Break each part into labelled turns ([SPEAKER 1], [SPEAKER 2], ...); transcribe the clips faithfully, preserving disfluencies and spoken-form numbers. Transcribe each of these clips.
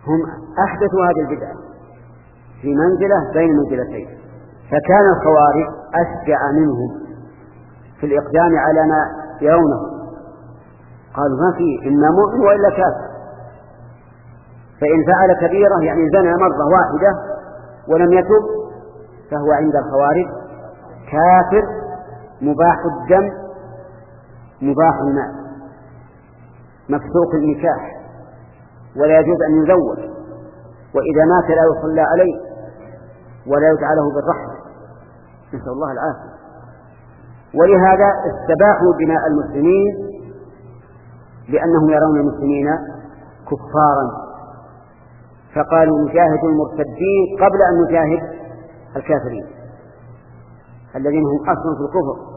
[SPEAKER 1] هم أحدثوا هذه البدعة في منزلة بين منزلتين، فكان الخوارج أشجع منهم في الإقدام على ما يرونه، قالوا ما فيه إما مؤمن وإلا كافر، فإن فعل كبيرة يعني زنى مرة واحدة ولم يتب فهو عند الخوارج كافر مباح الدم مباح المال مفسوق النكاح ولا يجوز أن يزوج، وإذا مات لا يصلى عليه ولا يدعى له بالرحمة، نسأل الله العافية. ولهذا استباحوا دماء المسلمين لأنهم يرون المسلمين كفارا، فقالوا نجاهد المرتدين قبل أن نجاهد الكافرين الذين هم أصلا في الكفر.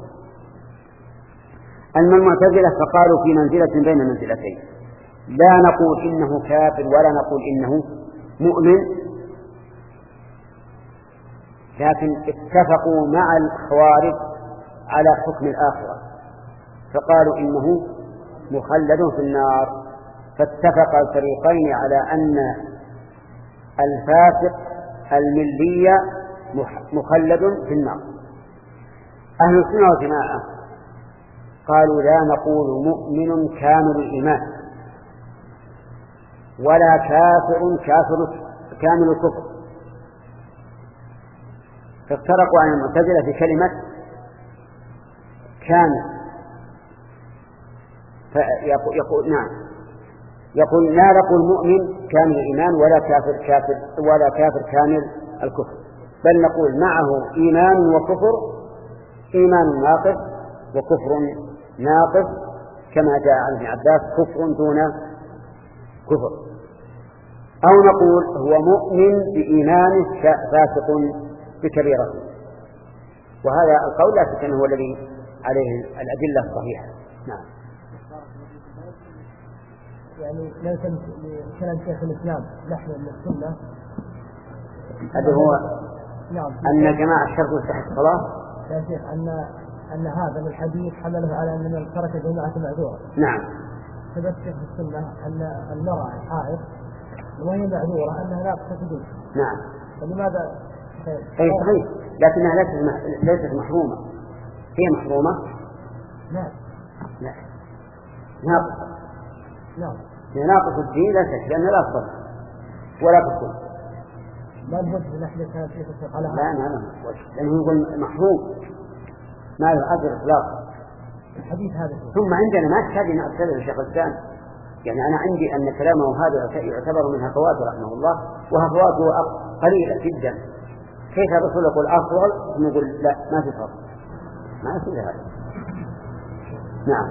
[SPEAKER 1] أما المعتزلة فقالوا في منزلة بين منزلتين، لا نقول إنه كافر ولا نقول إنه مؤمن، لكن اتفقوا مع الخوارج على حكم الآخرة، فقالوا إنه مخلد في النار، فاتفق الفريقين على أن الفاسق الملي مخلد في النار. أهل السنة والجماعة قالوا لا نقول مؤمن كامل الإيمان ولا كافر كافر كامل الكفر، فافترقوا عن المعتزلة في كلمة كامل، فيقول نعم يقول لا نقول مؤمن كامل الإيمان ولا كافر كافر ولا كافر كامل الكفر، بل نقول معه إيمان وكفر، إيمان ناقص وكفر ناقص، كما جاء عن ابن عباس كفر دون كفر، أو نقول هو مؤمن بإيمان فاسق بكبيرة، وهذا القول لا شك أنه هو الذي عليه الأدلة الصحيحة. نعم.
[SPEAKER 2] يعني ليس كلام شيخ الإسلام نحن من السنة
[SPEAKER 1] هذا هو
[SPEAKER 2] نعم
[SPEAKER 1] أن جماعة الشرط يستحق الصلاة.
[SPEAKER 2] يا شيخ أن أن هذا الحديث حمله على أن من ترك جماعة معذورة.
[SPEAKER 1] نعم.
[SPEAKER 2] ثبت في السنة أن المرأة الحائض وهي معذورة أنها لا تسجد.
[SPEAKER 1] نعم.
[SPEAKER 2] فلماذا؟
[SPEAKER 1] أي صحيح، لكنها ليست ليست محرومة، هي محرومة.
[SPEAKER 2] نعم.
[SPEAKER 1] لا. ناقص.
[SPEAKER 2] نعم.
[SPEAKER 1] ناقص الدين لا شك لأنها لا تصل ولا تصل.
[SPEAKER 2] ما نبغى نحن كانت في السقالة.
[SPEAKER 1] لا لا لا. لأنه يقول محروم ما له أجر إطلاقا.
[SPEAKER 2] الحديث هذا.
[SPEAKER 1] ثم عندنا ما تحتاج أن أستدل الشيخ الإسلام، يعني أنا عندي أن كلامه هذا يعتبر من هفواته رحمه الله، وهفواته قليلة جدا. كيف الرسول يقول أفضل نقول لا ما في فرق، ما يصير هذا. نعم.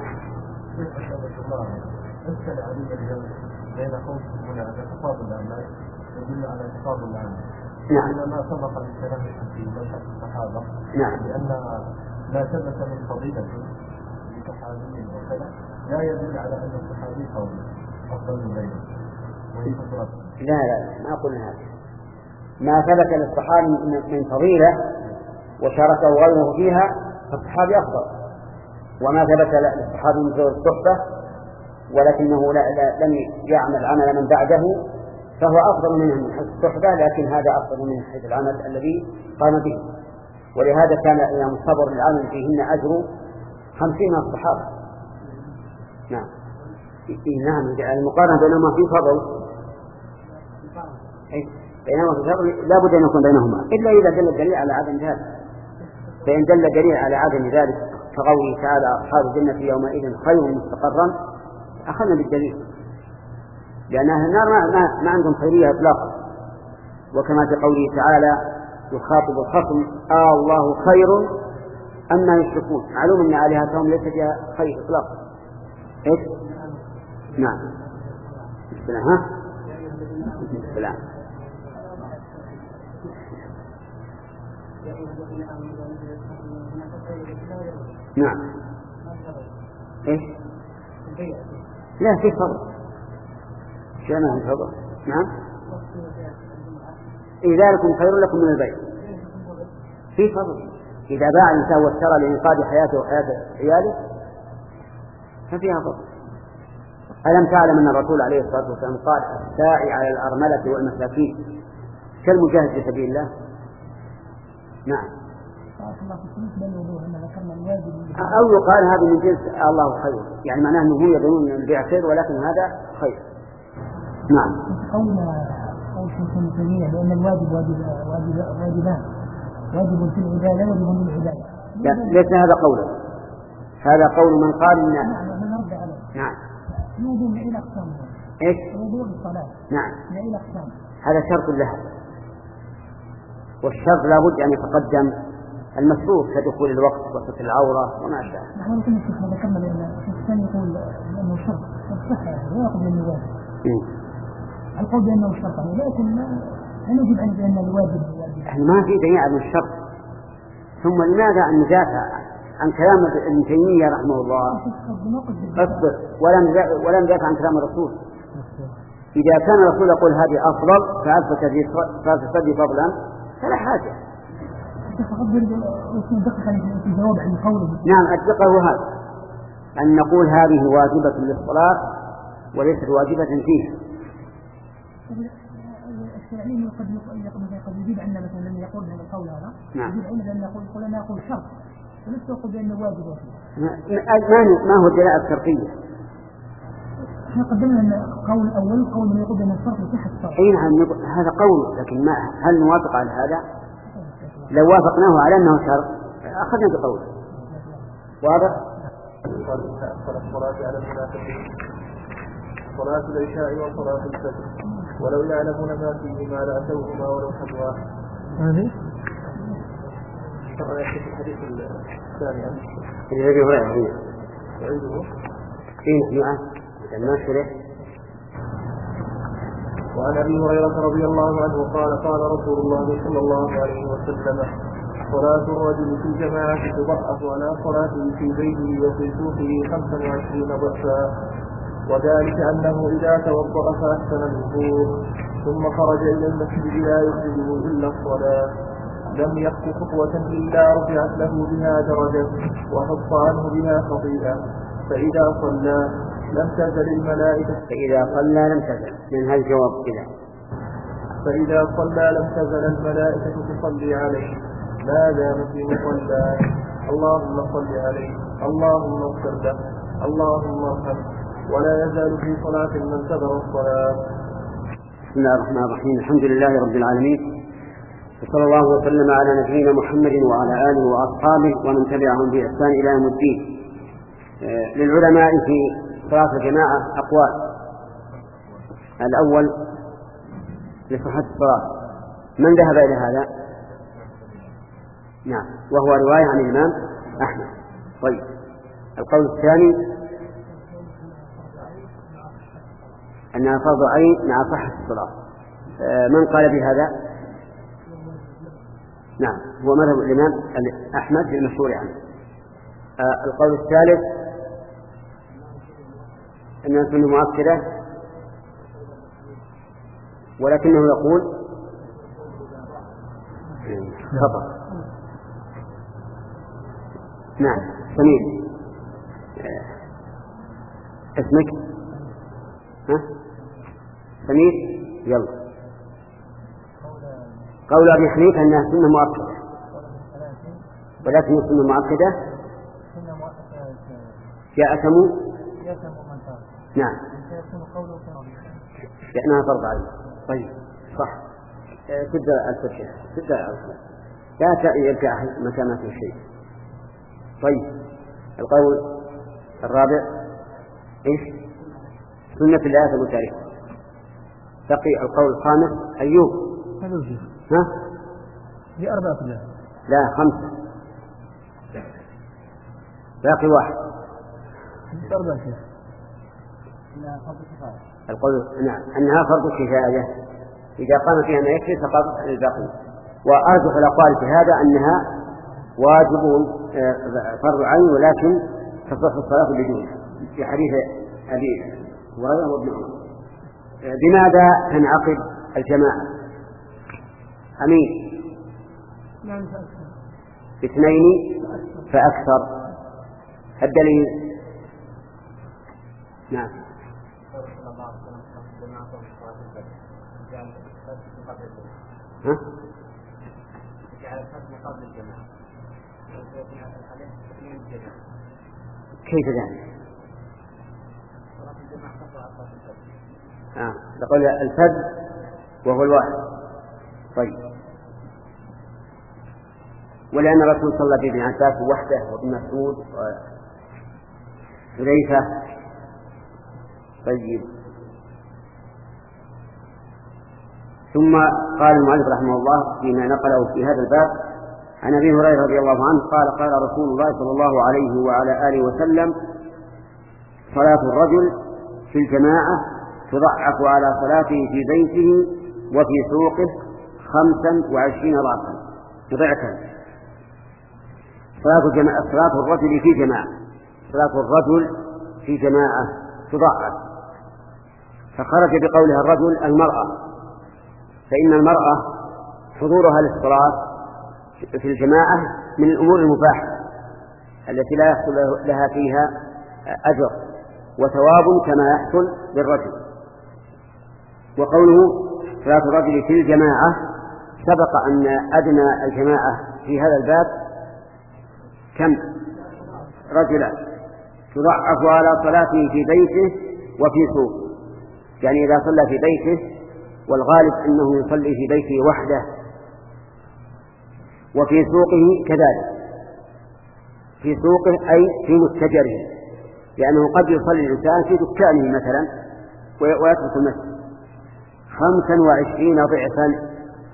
[SPEAKER 3] أسأل علي اليوم بين خوف هنا على تفاضل الأعمال يدل على تفاضل الأعمال.
[SPEAKER 1] نعم.
[SPEAKER 3] ما سبق للكلام في منهج الصحابة.
[SPEAKER 1] نعم.
[SPEAKER 3] لأن ما ثبت من فضيلة لصحابي وكذا لا يدل على أن الصحابي فضيل أفضل من غيره.
[SPEAKER 1] لا لا ما قلنا هذا. ما ثبت للصحابي من فضيلة وشاركه غيره فيها فالصحابي أفضل، وما ثبت للصحابي من فضل الصحبة ولكنه لا لا لم يعمل عمل من بعده فهو أفضل منه من حيث الصحبة، لكن هذا أفضل من حيث العمل الذي قام به. ولهذا كان الإمام الصبر العامل فيهن أجر خمسين من الصحابة. نعم. نعم. المقارنة بينهما في فضل، بينهما في فضل لا بد أن يكون بينهما إلا إذا دل الدليل على عدم ذلك. فإن دل الدليل على عدم ذلك كقوله تعالى أصحاب الجنة يومئذ خير مستقرا أخذنا بالدليل، لأن أهل النار ما, ما, ما عندهم خيرية إطلاقا، وكما في قوله تعالى يخاطب الخصم آه الله خير أما يشركون، معلوم أن آلهتهم ليس فيها خير إطلاقا. إيش؟ نعم. السلام. ها؟ السلام. نعم. إيش؟ لا في فضل. شأنه في فضل. نعم. إذا لكم خير لكم من البيع. في فضل. إذا باع الإنسان واشترى لإنقاذ حياته وحياة عياله ففيها فضل. ألم تعلم أن الرسول عليه الصلاة والسلام قال الساعي على الأرملة والمساكين كالمجاهد في سبيل الله؟ نعم. أو يقال هذا من جنس الله خير، يعني معناه أنه يظنون أن البيع خير ولكن هذا خير. نعم.
[SPEAKER 2] قولنا قول شيخ ابن تيمية بأن الواجب واجب واجب واجبان، واجب في العبادة واجب للعبادة.
[SPEAKER 1] لا ليس هذا قوله، هذا قول من قال إن.
[SPEAKER 2] نعم نرد عليه.
[SPEAKER 1] نعم.
[SPEAKER 2] الوضوء إلى أقسام.
[SPEAKER 1] إيش؟
[SPEAKER 2] الوضوء للصلاة.
[SPEAKER 1] نعم.
[SPEAKER 2] إلى أقسام.
[SPEAKER 1] هذا شرط لها، والشرط لا بد أن يتقدم المشروط كدخول الوقت وستر العورة وما أشبه.
[SPEAKER 2] نحن نقول الشيخ هذا كمل لأن الثاني يقول بأنه شرط، الصحة لا يقول بأنه واجب. القول بأنه شرط، لكن لا نجب أن بأن الواجب واجب.
[SPEAKER 1] إحنا ما في دليل على الشرط، ثم لماذا أن ندافع عن كلام ابن تيمية رحمه الله؟ أصبر، ولم ولم ندافع عن كلام الرسول. إذا كان الرسول يقول هذه أفضل فأثبت في فضلا فلا حاجة. نعم الدقة هو هذا، أن نقول هذه واجبة للصلاة وليست واجبة فيها.
[SPEAKER 2] الشرعين قد قد يجيب عنا مثلا لم يقول هذا القول هذا.
[SPEAKER 1] نعم.
[SPEAKER 2] يجيب عنا لأن نقول يقول أنا أقول شرط ولست أقول بأنه واجب وفيه.
[SPEAKER 1] ما ما هو الدلالة الشرطية؟
[SPEAKER 2] احنا قدمنا ان قول اول قول من يقول ان الشرط صحة الصلاة.
[SPEAKER 1] اي نعم هذا قول، لكن ما هل نوافق على هذا؟ لو وافقناه على انه شرط اخذنا بقوله. واضح؟
[SPEAKER 3] الصلاة على المنافقين صلاة العشاء وصلاة الفجر ولو يعلمون ما فيهما لأتوهما ولو حبوا.
[SPEAKER 2] هذه؟
[SPEAKER 3] طبعا يحكي الحديث الثاني
[SPEAKER 1] اللي أبي هريرة
[SPEAKER 3] يعيده.
[SPEAKER 1] إيه نعم المشرح.
[SPEAKER 3] وعن أبي هريرة رضي الله عنه قال قال رسول الله صلى الله عليه وسلم صلاة الرجل في الجماعة تضعف على صلاته في بيته وفي سوقه خمسا وعشرين ضعفا، وذلك أنه إذا توضأ فأحسن الوضوء ثم خرج إلى المسجد لا يخرجه إلا الصلاة لم يخط خطوة إلا رفعت له بها درجة وحط عنه بها خطيئة، فإذا صلى لم تزل الملائكة
[SPEAKER 1] فإذا صلى لم تزل من هالجواب كذا
[SPEAKER 3] فإذا صلى لم تزل الملائكة تصلي عليه ما دام في مصلاه اللهم صل عليه اللهم اغفر له اللهم ارحمه ولا يزال في صلاة من انتظر الصلاة.
[SPEAKER 1] بسم الله الرحمن الرحيم. الحمد لله رب العالمين، وصلى الله وسلم على نبينا محمد وعلى آله وأصحابه ومن تبعهم بإحسان إلى يوم الدين. للعلماء في صلاة الجماعة أقوال. الأول لصحة الصلاة، من ذهب إلى هذا؟ نعم، وهو رواية عن الإمام أحمد. طيب القول الثاني أنها فرض عين مع صحة الصلاة. من قال بهذا؟ نعم هو مذهب الإمام أحمد المشهور عنه. القول الثالث أنها سنة مؤكدة، ولكنه يقول خطأ. نعم سمير اسمك؟ ها سمير يلا. قول أبي حنيفة أنها سنة مؤكدة، ولكن السنة مؤكدة جاء سمو. نعم لأنها فرض عين. طيب صح. تبدأ الفتشة تبدأ الأصل لا يرجع متى ما في شيء. طيب القول الرابع إيش؟ سنة الآية المتعرفة. بقي القول الخامس أيوب. ها؟
[SPEAKER 2] دي أربعة الله.
[SPEAKER 1] لا خمسة، باقي واحد.
[SPEAKER 2] أربعة شيء.
[SPEAKER 1] القول نعم أنها فرض كفاية، إذا قام فيها ما يكفي سقط الباقي. وأرجح الأقوال في هذا أنها واجب فرض عين ولكن تصح الصلاة بدونه، في حديث أبي هريرة وابن عمر. بماذا تنعقد الجماعة؟ أمين اثنين فأكثر. الدليل؟ نعم ها؟ كيف ذلك؟ آه. نقول الفذ وهو الواحد. طيب، ولأن الرسول صلى بابن عباس وحده وابن مسعود وحذيفة. طيب، ثم قال المؤلف رحمه الله فيما نقله في هذا الباب عن أبي هريرة رضي الله عنه قال قال رسول الله صلى الله عليه وعلى آله وسلم: صلاة الرجل في الجماعة تضعف على صلاته في بيته وفي سوقه خمسا وعشرين ضعفا ضعفا. صلاة الجماعة صلاة الرجل في جماعة صلاة الرجل في جماعة تضعف، فخرج بقولها الرجل المرأة، فإن المرأة حضورها للصلاة في الجماعة من الأمور المباحة التي لا يحصل لها فيها أجر وثواب كما يحصل للرجل. وقوله صلاة الرجل في الجماعة سبق أن أدنى الجماعة في هذا الباب كم؟ رجلا، تضعف على صلاته في بيته وفي سوقه، يعني إذا صلى في بيته والغالب أنه يصلي في بيته وحده، وفي سوقه كذلك، في سوقه أي في متجره، لأنه قد يصلي الإنسان في دكانه مثلا ويترك المسجد. خمسا وعشرين ضعفا،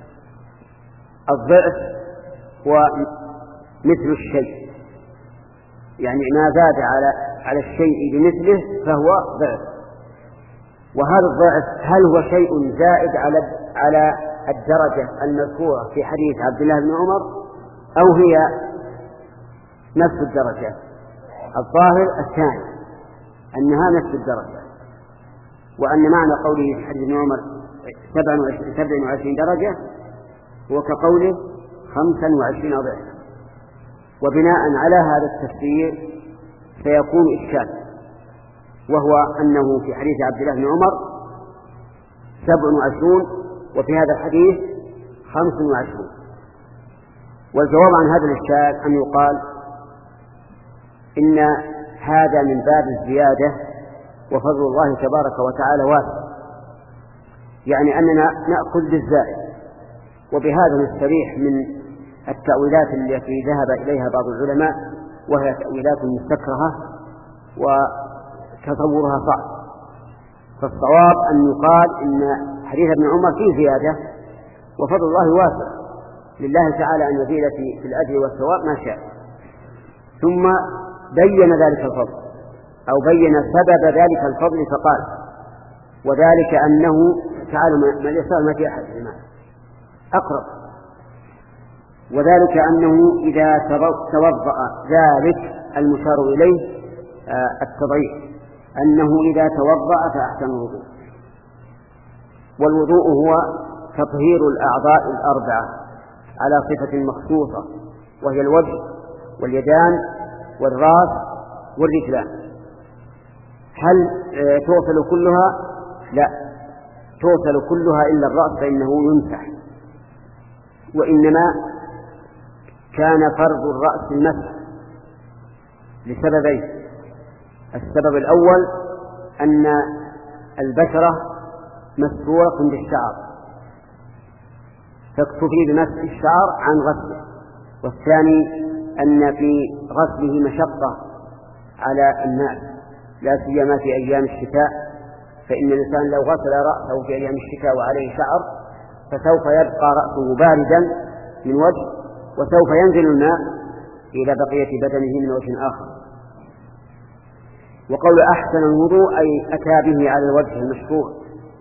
[SPEAKER 1] الضعف هو مثل الشيء، يعني ما زاد على على الشيء بمثله فهو ضعف. وهذا الضعف هل هو شيء زائد على على الدرجة المذكورة في حديث عبد الله بن عمر أو هي نفس الدرجة؟ الظاهر الثاني، أنها نفس الدرجة، وأن معنى قوله في حديث ابن عمر سبع وعشرين درجة هو كقوله خمسا وعشرين ضعفا. وبناء على هذا التفسير سيكون إشكال، وهو أنه في حديث عبد الله بن عمر سبع وعشرون وفي هذا الحديث خمس وعشرون. والجواب عن هذا الإشكال أن يقال إن هذا من باب الزيادة، وفضل الله تبارك وتعالى واسع، يعني أننا نأخذ بالزائد. وبهذا نستريح من التأويلات التي ذهب إليها بعض العلماء، وهي تأويلات مستكرهة وتصورها صعب. فالصواب أن يقال إن حديث ابن عمر فيه زيادة، وفضل الله واسع، لله تعالى أن يزيد في الأجر والثواب ما شاء. ثم بين ذلك الفضل أو بين سبب ذلك الفضل فقال: وذلك أنه تعالى ما الإصرار ما في أحد الإمام أقرب، وذلك أنه إذا توضأ ذلك المشار إليه التضعيف، أنه إذا توضأ فأحسن الوضوء. والوضوء هو تطهير الأعضاء الأربعة على صفة مخصوصة، وهي الوجه واليدان والرأس والرجلان. هل توصل كلها؟ لا، توصل كلها إلا الرأس فإنه يمسح. وإنما كان فرض الرأس المسح لسببين: السبب الأول أن البشرة مستورة بالشعر فاكتفي بمسح الشعر عن غسله، والثاني أن في غسله مشقة على الناس، لا سيما في أيام الشتاء، فإن الإنسان لو غسل رأسه في أيام الشتاء وعليه شعر فسوف يبقى رأسه باردا من وجه، وسوف ينزل الماء إلى بقية بدنه من وجه آخر. وقول أحسن الوضوء أي أتى به على الوجه المشروع.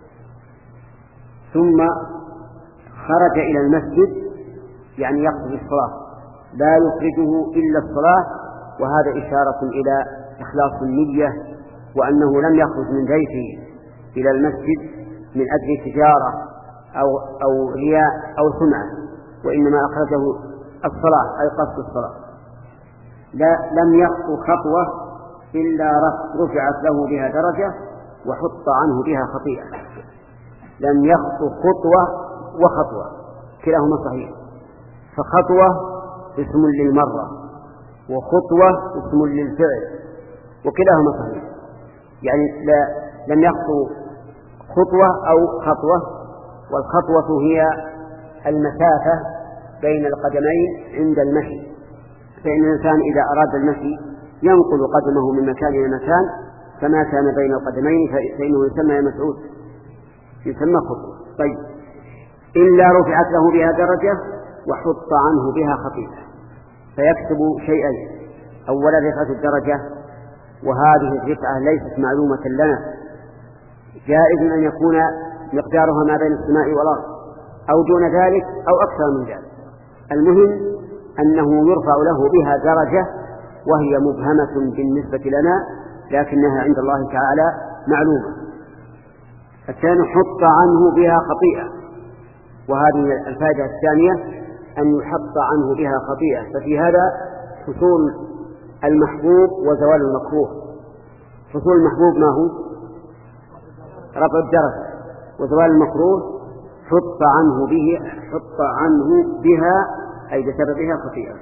[SPEAKER 1] ثم خرج إلى المسجد يعني يقضي الصلاة، لا يخرجه إلا الصلاة، وهذا إشارة إلى إخلاص النية، وأنه لم يخرج من بيته إلى المسجد من أجل تجارة أو, أو رياء أو سمعة، وإنما أخرجه الصلاة أي قصد الصلاة. لا لم يخطو خطوة إلا رفعت له بها درجة وحط عنه بها خطيئة. لم يخطو خطوة وخطوة كلاهما صحيح. فخطوة اسم للمرة وخطوة اسم للفعل وكلاهما صحيح، يعني لا لم يخطو خطوة أو خطوة، والخطوة هي المسافة بين القدمين عند المشي، فإن الإنسان إذا أراد المشي ينقل قدمه من مكان إلى مكان، فما كان بين القدمين فإنه يسمى يا مسعود يسمى خطوة. طيب إلا رفعت له بها درجة وحط عنه بها خطيئة، فيكتب شيئين: أولا رفعة الدرجة، وهذه الرفعة ليست معلومة لنا، جائز أن يكون مقدارها ما بين السماء والأرض أو دون ذلك أو أكثر من ذلك، المهم أنه يرفع له بها درجة وهي مبهمة بالنسبة لنا لكنها عند الله تعالى معلومة. الثاني حط عنه بها خطيئة، وهذه الفائدة الثانية أن يحط عنه بها خطيئة، ففي هذا حصول المحبوب وزوال المكروه. حصول المحبوب ما هو؟ رفع الدرجة، وزوال المكروه حط عنه به حط عنه بها أي بسببها خطيئة.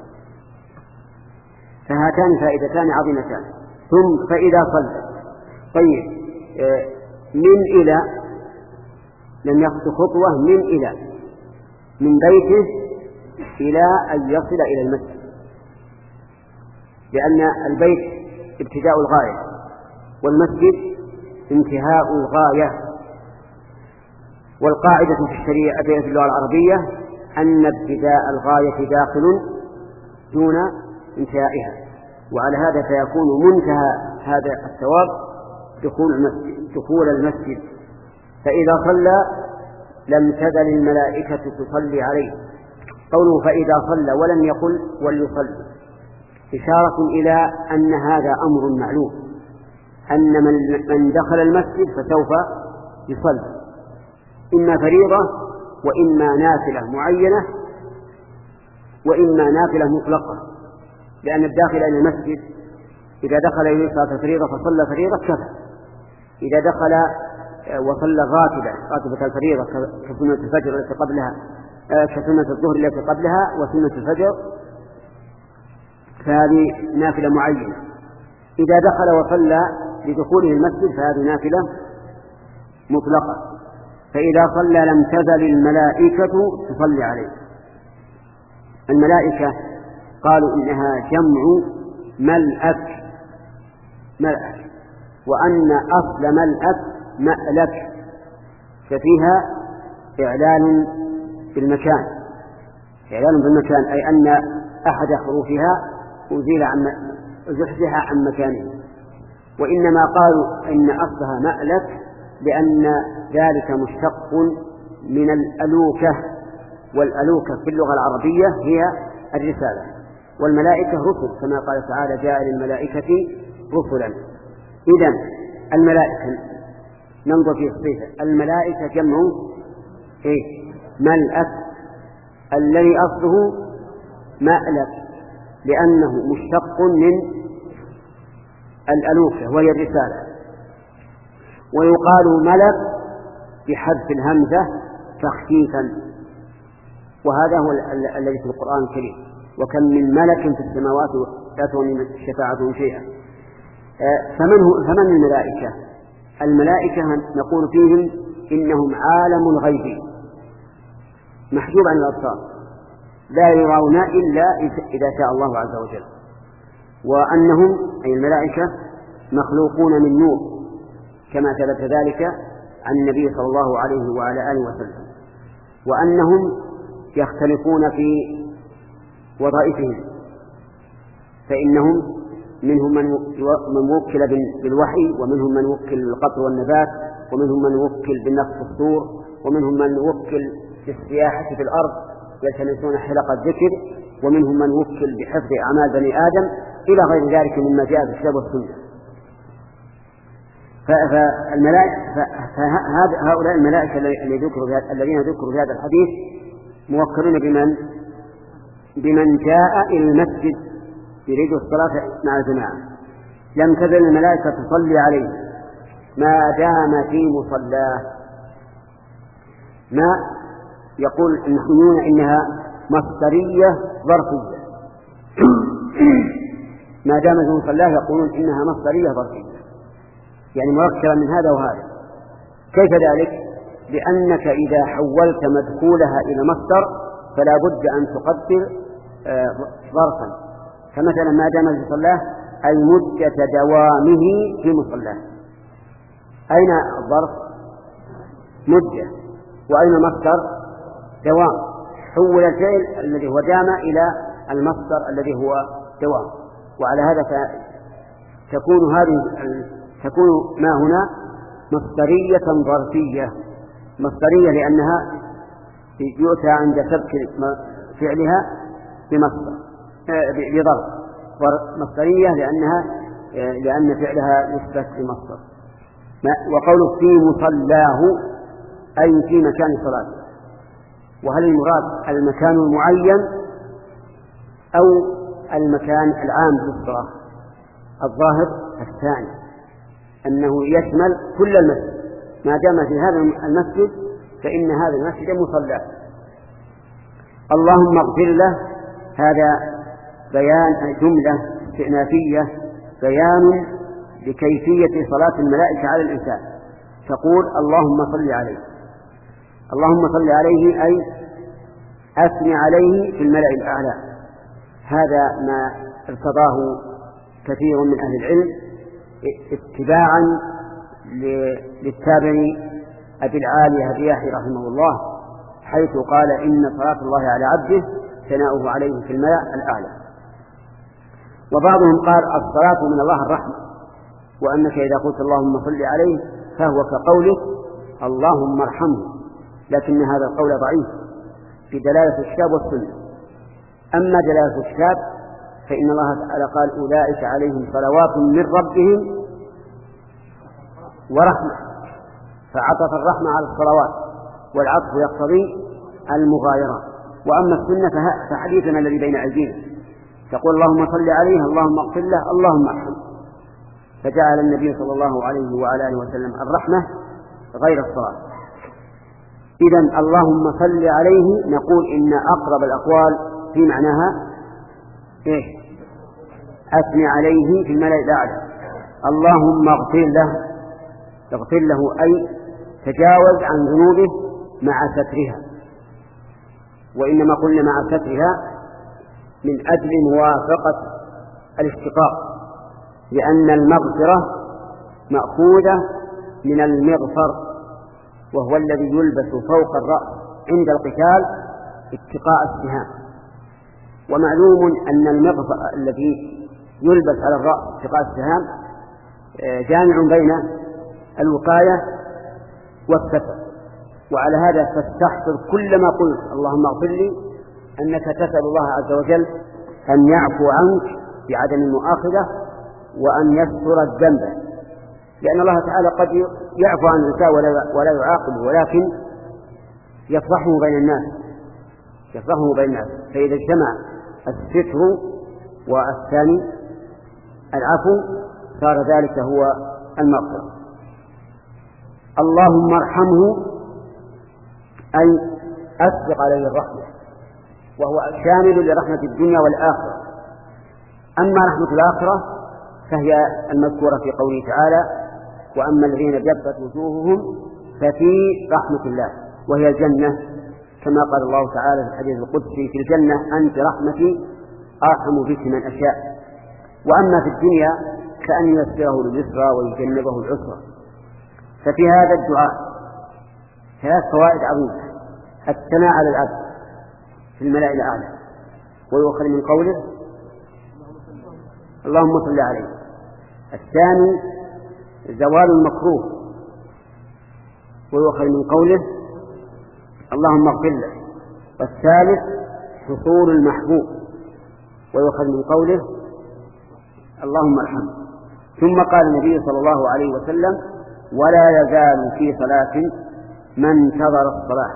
[SPEAKER 1] فهاتان فائدتان عظيمتان. ثم فإذا صلى، طيب من إلى لم يخطو خطوة من إلى من بيته إلى أن يصل إلى المسجد، لأن البيت ابتداء الغاية والمسجد انتهاء الغاية. والقاعدة في الشريعة في اللغة العربية أن ابتداء الغاية داخل دون انتهائها، وعلى هذا فيكون منتهى هذا الثواب دخول المسجد, دخول المسجد. فإذا صلى لم تزل الملائكة تصلي عليه. قوله فإذا صلى ولم يقل وليصلي إشارة إلى أن هذا أمر معلوم، أن من دخل المسجد فسوف يصلي إما فريضة وإما نافلة معينة وإما نافلة مطلقة، لأن الداخل إلى المسجد إذا دخل إلى صلاة فريضة فصلى فريضة كفى، إذا دخل وصلى الراتبة راتبة الفريضة كسنة الفجر التي قبلها كسنة الظهر التي قبلها وسنة الفجر فهذه نافلة معينة. إذا دخل وصلى لدخوله المسجد فهذه نافلة مطلقة. فإذا صلى لم تزل الملائكة تصلي عليه. الملائكة قالوا إنها جمع ملأك ملأك وأن أصل ملأك مألك، ففيها إعلان بالمكان إعلان بالمكان أي أن أحد حروفها أزيل عن زحزح عن مكانه. وإنما قالوا إن أصلها مألك لأن ذلك مشتق من الألوكة، والألوكة في اللغة العربية هي الرسالة، والملائكة رسل كما قال تعالى جاء للملائكة رسلا. إذن الملائكة ننظر في الصفة، الملائكة جمع إيه؟ ملأك، الذي أصله مألك لأنه مشتق من الألوكة وهي الرسالة. ويقال ملك بحذف الهمزة تخفيفا، وهذا هو الذي في القرآن الكريم: وكم من ملك في السماوات لا تغني شفاعتهم شيئا. فمن, فمن الملائكة؟ الملائكة نقول فيهم إنهم عالم الغيب محجوب عن الأبصار لا يرون إلا إذا شاء الله عز وجل، وأنهم أي الملائكة مخلوقون من نور كما ثبت ذلك عن النبي صلى الله عليه وعلى آله وسلم، وأنهم يختلفون في وظائفهم، فإنهم منهم من وكل بالوحي، ومنهم من وكل بالقطر والنبات، ومنهم من وكل بالنفخ في الصور، ومنهم من وكل بالسياحة في الأرض يلتمسون حلق الذكر، ومنهم من وكل بحفظ أعمال بني آدم إلى غير ذلك مما جاء في الكتاب والسنة. فالملائكة فهؤلاء الملائكة الذين ذكروا في هذا الحديث موكلون بمن بمن جاء إلى المسجد يريد الصلاة مع الجماعة. لم تزل الملائكة تصلي عليه ما دام في مصلاه، ما يقول النحويون إنها مصدرية ظرفية ما دام في مصلاه يقولون إنها مصدرية ظرفية، يعني مركبة من هذا وهذا. كيف ذلك؟ لأنك إذا حولت مدخولها إلى مصدر فلا بد أن تقدر ظرفا، فمثلا ما دام في مصلاه أي مدة دوامه في مصلاه. أين الظرف؟ مدة. وأين المصدر؟ دوام. حول الفعل الذي هو دام إلى المصدر الذي هو دوام، وعلى هذا تكون هذه تكون ما هنا مصدرية ظرفية. مصدرية لأنها يؤتى عند سبك فعلها بمصدر بظرف، مصدرية لأنها لأن فعلها يثبت بمصدر. وقوله في مصلاه أي في مكان صلاته. وهل المراد المكان المعين أو المكان العام للصلاة؟ الظاهر الثاني، أنه يشمل كل المسجد، ما دام في هذا المسجد فإن هذا المسجد مصلى. اللهم اغفر له، هذا بيان جملة استئنافية بيان لكيفية صلاة الملائكة على الإنسان. تقول اللهم صل عليه، اللهم صل عليه أي أثني عليه في الملأ الأعلى. هذا ما ارتضاه كثير من أهل العلم اتباعا للتابعي أبي العالية الرياحي رحمه الله، حيث قال إن صلاة الله على عبده ثناؤه عليه في الملأ الأعلى. وبعضهم قال الصلاة من الله الرحمة، وأنك إذا قلت اللهم صل عليه فهو كقولك اللهم ارحمه، لكن هذا القول ضعيف في دلالة الكتاب والسنة. أما دلالة الكتاب فإن الله تعالى قال أولئك عليهم صلوات من ربهم ورحمة، فعطف الرحمة على الصلوات، والعطف يقتضي المغايرة. وأما السنة فحديثنا الذي بين أيدينا تقول اللهم صل عليه، اللهم اغفر له، اللهم ارحمه، فجعل النبي صلى الله عليه وعلى آله وسلم الرحمة غير الصلاة. إذن اللهم صل عليه نقول إن أقرب الأقوال في معناها إيش؟ أثني عليه في الملأ الأعلى. اللهم اغفر له، اغفر له أي تجاوز عن ذنوبه مع سترها، وإنما قلنا مع سترها من أجل موافقة الاشتقاق، لأن المغفرة مأخوذة من المغفر، وهو الذي يلبس فوق الرأس عند القتال اتقاء السهام. ومعلوم أن المغفر الذي يلبس على الرأس اتقاء السهام جامع بين الوقاية والستر، وعلى هذا تستحضر كل ما قلت اللهم اغفر لي أنك تسأل الله عز وجل أن يعفو عنك بعدم المؤاخذة وأن يستر الذنب، لأن الله تعالى قد يعفو عن الإنسان ولا يعاقبه، ولكن يفضحه بين الناس يفضحه بين الناس فإذا اجتمع الستر والثاني العفو صار ذلك هو المغفرة. اللهم ارحمه أي أسبق عليه الرحمة، وهو شامل لرحمة الدنيا والآخرة. أما رحمة الآخرة فهي المذكورة في قوله تعالى وأما الذين ابيضت وجوههم ففي رحمة الله، وهي الجنة، كما قال الله تعالى في الحديث القدسي في الجنة أنت رحمتي أرحم بك من أشاء. وأما في الدنيا كأن يسره لليسرى ويجنبه العسرى. ففي هذا الدعاء ثلاث فوائد عظيمة: الثناء على العبد في الملأ الأعلى، ويؤخذ من قوله اللهم صل عليه. الثاني زوال المكروه، ويؤخذ من قوله اللهم اغفر له. والثالث حصول المحبوب، ويؤخذ من قوله اللهم ارحمه. ثم قال النبي صلى الله عليه وسلم ولا يزال في صلاة من انتظر الصلاة.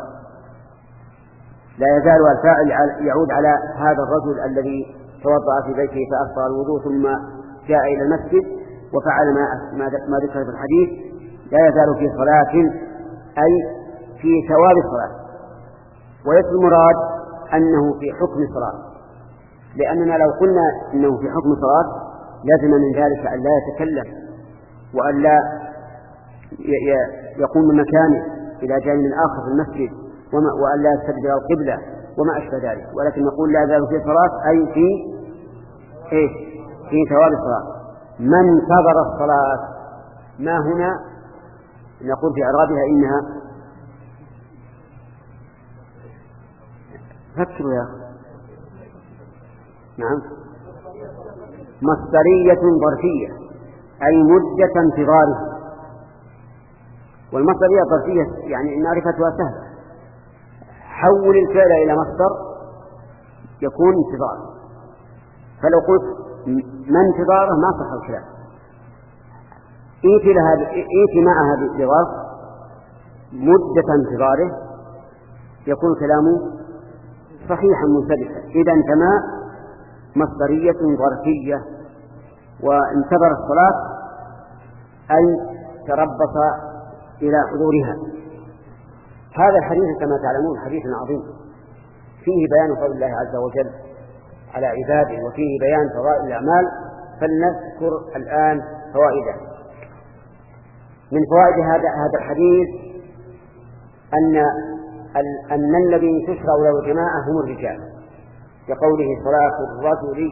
[SPEAKER 1] لا يزال الفاعل يعود على هذا الرجل الذي توضأ في بيته فأسبغ الوضوء ثم جاء إلى المسجد وفعل ما ما ذكر في الحديث. لا يزال في صلاة أي في ثواب الصلاة، وليس المراد أنه في حكم الصلاة، لأننا لو قلنا أنه في حكم الصلاة لازم من ذلك أن لا يتكلم وأن لا يقوم من مكانه إلى جانب آخر في المسجد وأن لا يستدبر القبلة وما أشبه ذلك، ولكن نقول لا زال في صلاة أي في إيه؟ في ثواب الصلاة. من انتظر الصلاة ما هنا نقول في إعرابها إنها فكروا يا أخي نعم مصدرية ظرفية أي مدة انتظاره، والمصدرية الظرفية يعني معرفتها سهلة، حول الفعل إلى مصدر يكون انتظار، فلو قلت ما انتظاره ما صح الكلام، إيتي لها إيتي معها بظرف مدة انتظاره يكون كلامه صحيحا منسبكا. إذا انتمى مصدرية ظرفية، وانتظر الصلاة أي تربص إلى حضورها. هذا الحديث كما تعلمون حديث عظيم فيه بيان قول الله عز وجل على عباده وفيه بيان فضائل الأعمال، فلنذكر الآن فوائده. من فوائد هذا هذا الحديث أن أن الذي تشرع له الجماعة هم الرجال، كقوله صلاة الرجل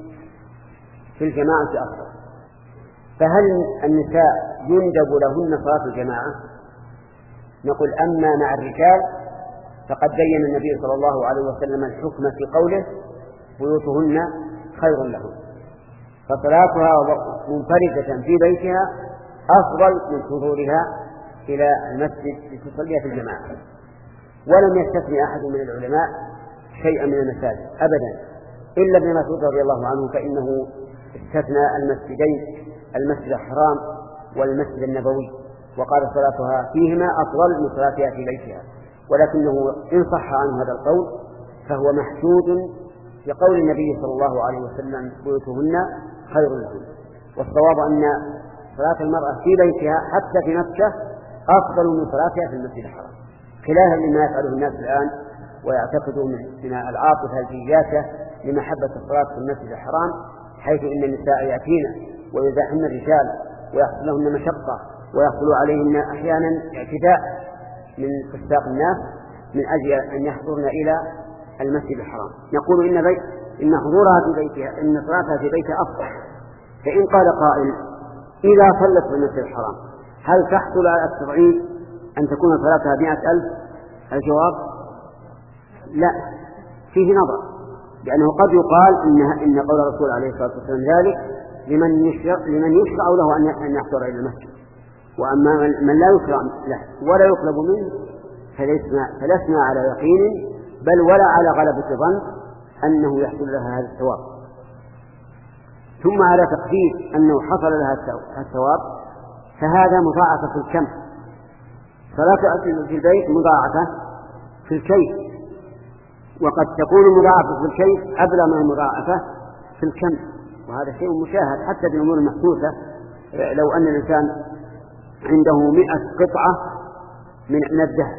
[SPEAKER 1] في الجماعة أفضل. فهل النساء يندب لهن صلاة الجماعة؟ نقول أما مع الرجال فقد بين النبي صلى الله عليه وسلم الحكم في قوله بيوتهن خير لهن، فصلاتها منفردة في بيتها أفضل من حضورها إلى المسجد لتصلي في الجماعة. ولم يستثني أحد من العلماء شيئا من المساجد أبدا إلا ابن مسعود رضي الله عنه، فإنه استثنى المسجدين المسجد الحرام والمسجد النبوي وقال صلاتها فيهما أفضل من صلاتها في بيتها، ولكنه إن صح عنه هذا القول فهو محدود بقول النبي صلى الله عليه وسلم بيوتهن خير لهن. والصواب أن صلاة المرأة في بيتها حتى في مكة أفضل من صلاتها في المسجد الحرام، خلافا لما يفعله الناس الآن ويعتقدون من العاطفة الجياشة لمحبة الصلاة في المسجد الحرام، حيث إن النساء يأتين ويزاحمن الرجال ويحصل لهن مشقة ويحصل عليهن أحيانا اعتداء من فساق الناس من أجل أن يحضرن إلى المسجد الحرام. نقول إن بيت إن حضورها في بيتها إن صلاتها في بيتها أفضل. فإن قال قائل إذا صلت في المسجد الحرام هل تحصل على التضعيف أن تكون صلاتها مئة ألف؟ الجواب لا، فيه نظر، لأنه قد يقال إن إن قول الرسول عليه الصلاة والسلام ذلك لمن يشرع لمن يشرع له أن يحضر إلى المسجد، وأما من لا يشرع له ولا يطلب منه فلسنا فلسنا على يقين بل ولا على غلبة ظن أنه يحصل لها هذا الثواب. ثم على تقدير أنه حصل لها الثواب فهذا مضاعفة في الكم، صلاة في البيت مضاعفة في الكيف، وقد تكون مضاعفة في الكيف أبلغ من المضاعفة في الكم، وهذا شيء مشاهد حتى في الأمور المحسوسة. لو أن الإنسان عنده مئة قطعة من الذهب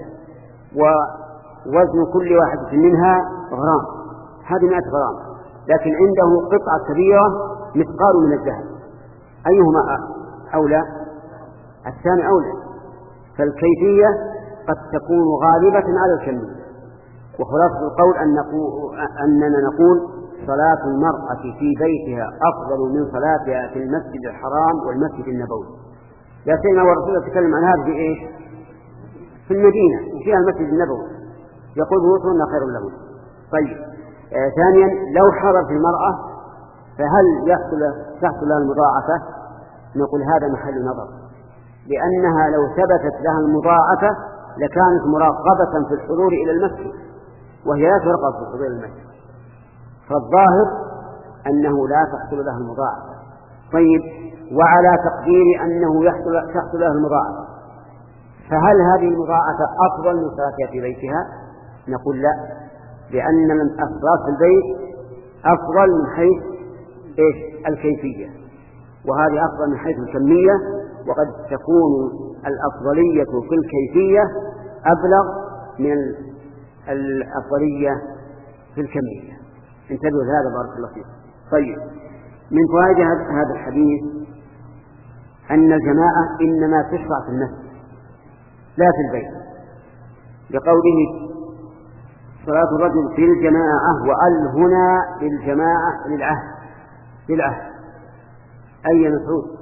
[SPEAKER 1] ووزن كل واحدة منها غرام، هذه مئة غرام، لكن عنده قطعة كبيرة مثقال من الذهب، أيهما أولى؟ الثاني أولى. فالكيفية قد تكون غالبة على الكمية. وخلاصة القول أن نقول أننا نقول صلاة المرأة في بيتها أفضل من صلاتها في المسجد الحرام والمسجد النبوي. يا سيدنا والرسول تكلم عن هذا في إيش؟ في المدينة وفيها المسجد النبوي، يقول بيوتهن خير لهن. طيب آه ثانيا لو حضرت المرأة فهل يحصل تحصل لها المضاعفة؟ نقول هذا محل نظر، لأنها لو ثبتت لها المضاعفة لكانت مراقبة في الحضور إلى المسجد، وهي لا ترغب في الحضور إلى المسجد، فالظاهر أنه لا تحصل لها المضاعفة. طيب وعلى تقدير أنه يحصل تحصل لها المضاعفة فهل هذه المضاعفة أفضل من صلاتها في بيتها؟ نقول لا، لأن الصلاة في البيت أفضل من حيث إيش؟ الكيفية، وهذه أفضل من حيث الكمية، وقد تكون الأفضلية في الكيفية أبلغ من الأفضلية في الكمية. انتبهوا لهذا بارك الله فيكم. طيب، من فوائد هذا الحديث أن الجماعة إنما تشرع في المسجد لا في البيت، لقوله صلاة الرجل في الجماعة، وأل هنا للجماعة للعهد للعهد أي مسعود.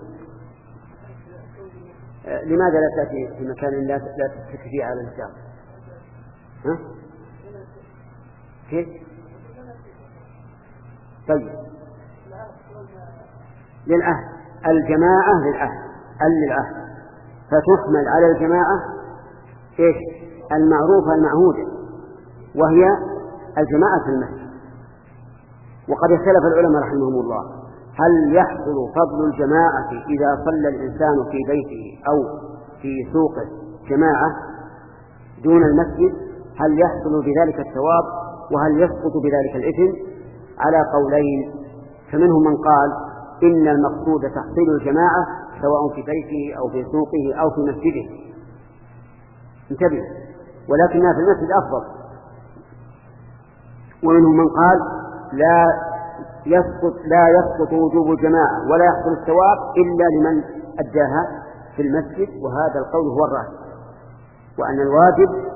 [SPEAKER 1] لماذا لا تأتي في مكان لا لا تتكي فيه على الإنسان؟ ها؟ كيف؟ طيب، للعهد، الجماعة للعهد، ال للعهد، فتحمل على الجماعة إيش؟ المعروفة المعهودة، وهي الجماعة في المسجد. وقد اختلف العلماء رحمهم الله هل يحصل فضل الجماعة إذا صلى الإنسان في بيته أو في سوقه جماعة دون المسجد؟ هل يحصل بذلك الثواب وهل يسقط بذلك الإثم؟ على قولين، فمنهم من قال إن المقصود تحصيل الجماعة سواء في بيته أو في سوقه أو في مسجده، انتبه، ولكنها في المسجد أفضل. ومنهم من قال لا يسقط لا يسقط وجوب الجماعة ولا يحصل الثواب إلا لمن أداها في المسجد، وهذا القول هو الراجح، وأن الواجب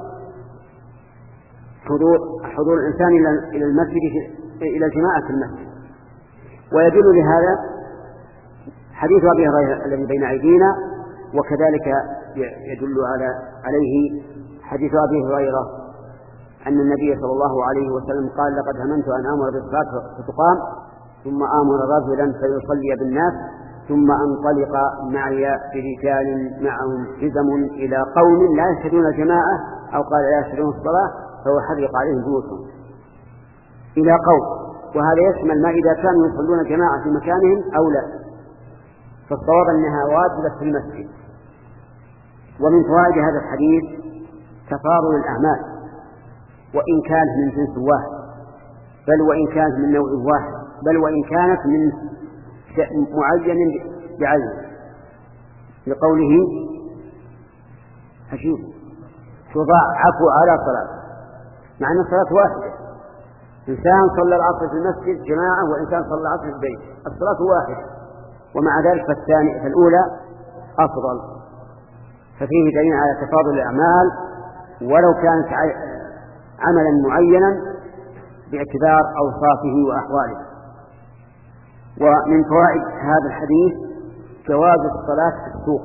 [SPEAKER 1] حضور حضور الإنسان إلى المسجد إلى الجماعة في المسجد. ويدل لهذا حديث أبي هريرة الذي بين أيدينا، وكذلك يدل على عليه حديث أبي هريرة أن النبي صلى الله عليه وسلم قال: لقد هممت أن آمر بالصلاة فتقام ثم آمر رجلا فيصلي بالناس ثم أنطلق معي برجال معهم حزم إلى قوم لا يشهدون الجماعة أو قال لا يشهدون الصلاة فأحرق عليهم بيوتهم، إلى قوم. وهذا يشمل ما إذا كانوا يصلون جماعة في مكانهم أو لا، فالصواب أنها واجبة في المسجد. ومن فوائد هذا الحديث تفاضل الأعمال، وإن كانت من جنس واحد، بل وإن كانت من نوع واحد، بل وإن كانت من معين بعين، لقوله أشوف تضاعف على صلاة، مع أن الصلاة واحدة. إنسان صلى العصر في المسجد جماعة وإنسان صلى العصر في البيت، الصلاة واحدة، ومع ذلك فالثاني فالأولى أفضل. ففيه دليل على تفاضل الأعمال ولو كانت عملا معينا باعتبار أوصافه وأحواله. ومن فوائد هذا الحديث جواز الصلاة في السوق،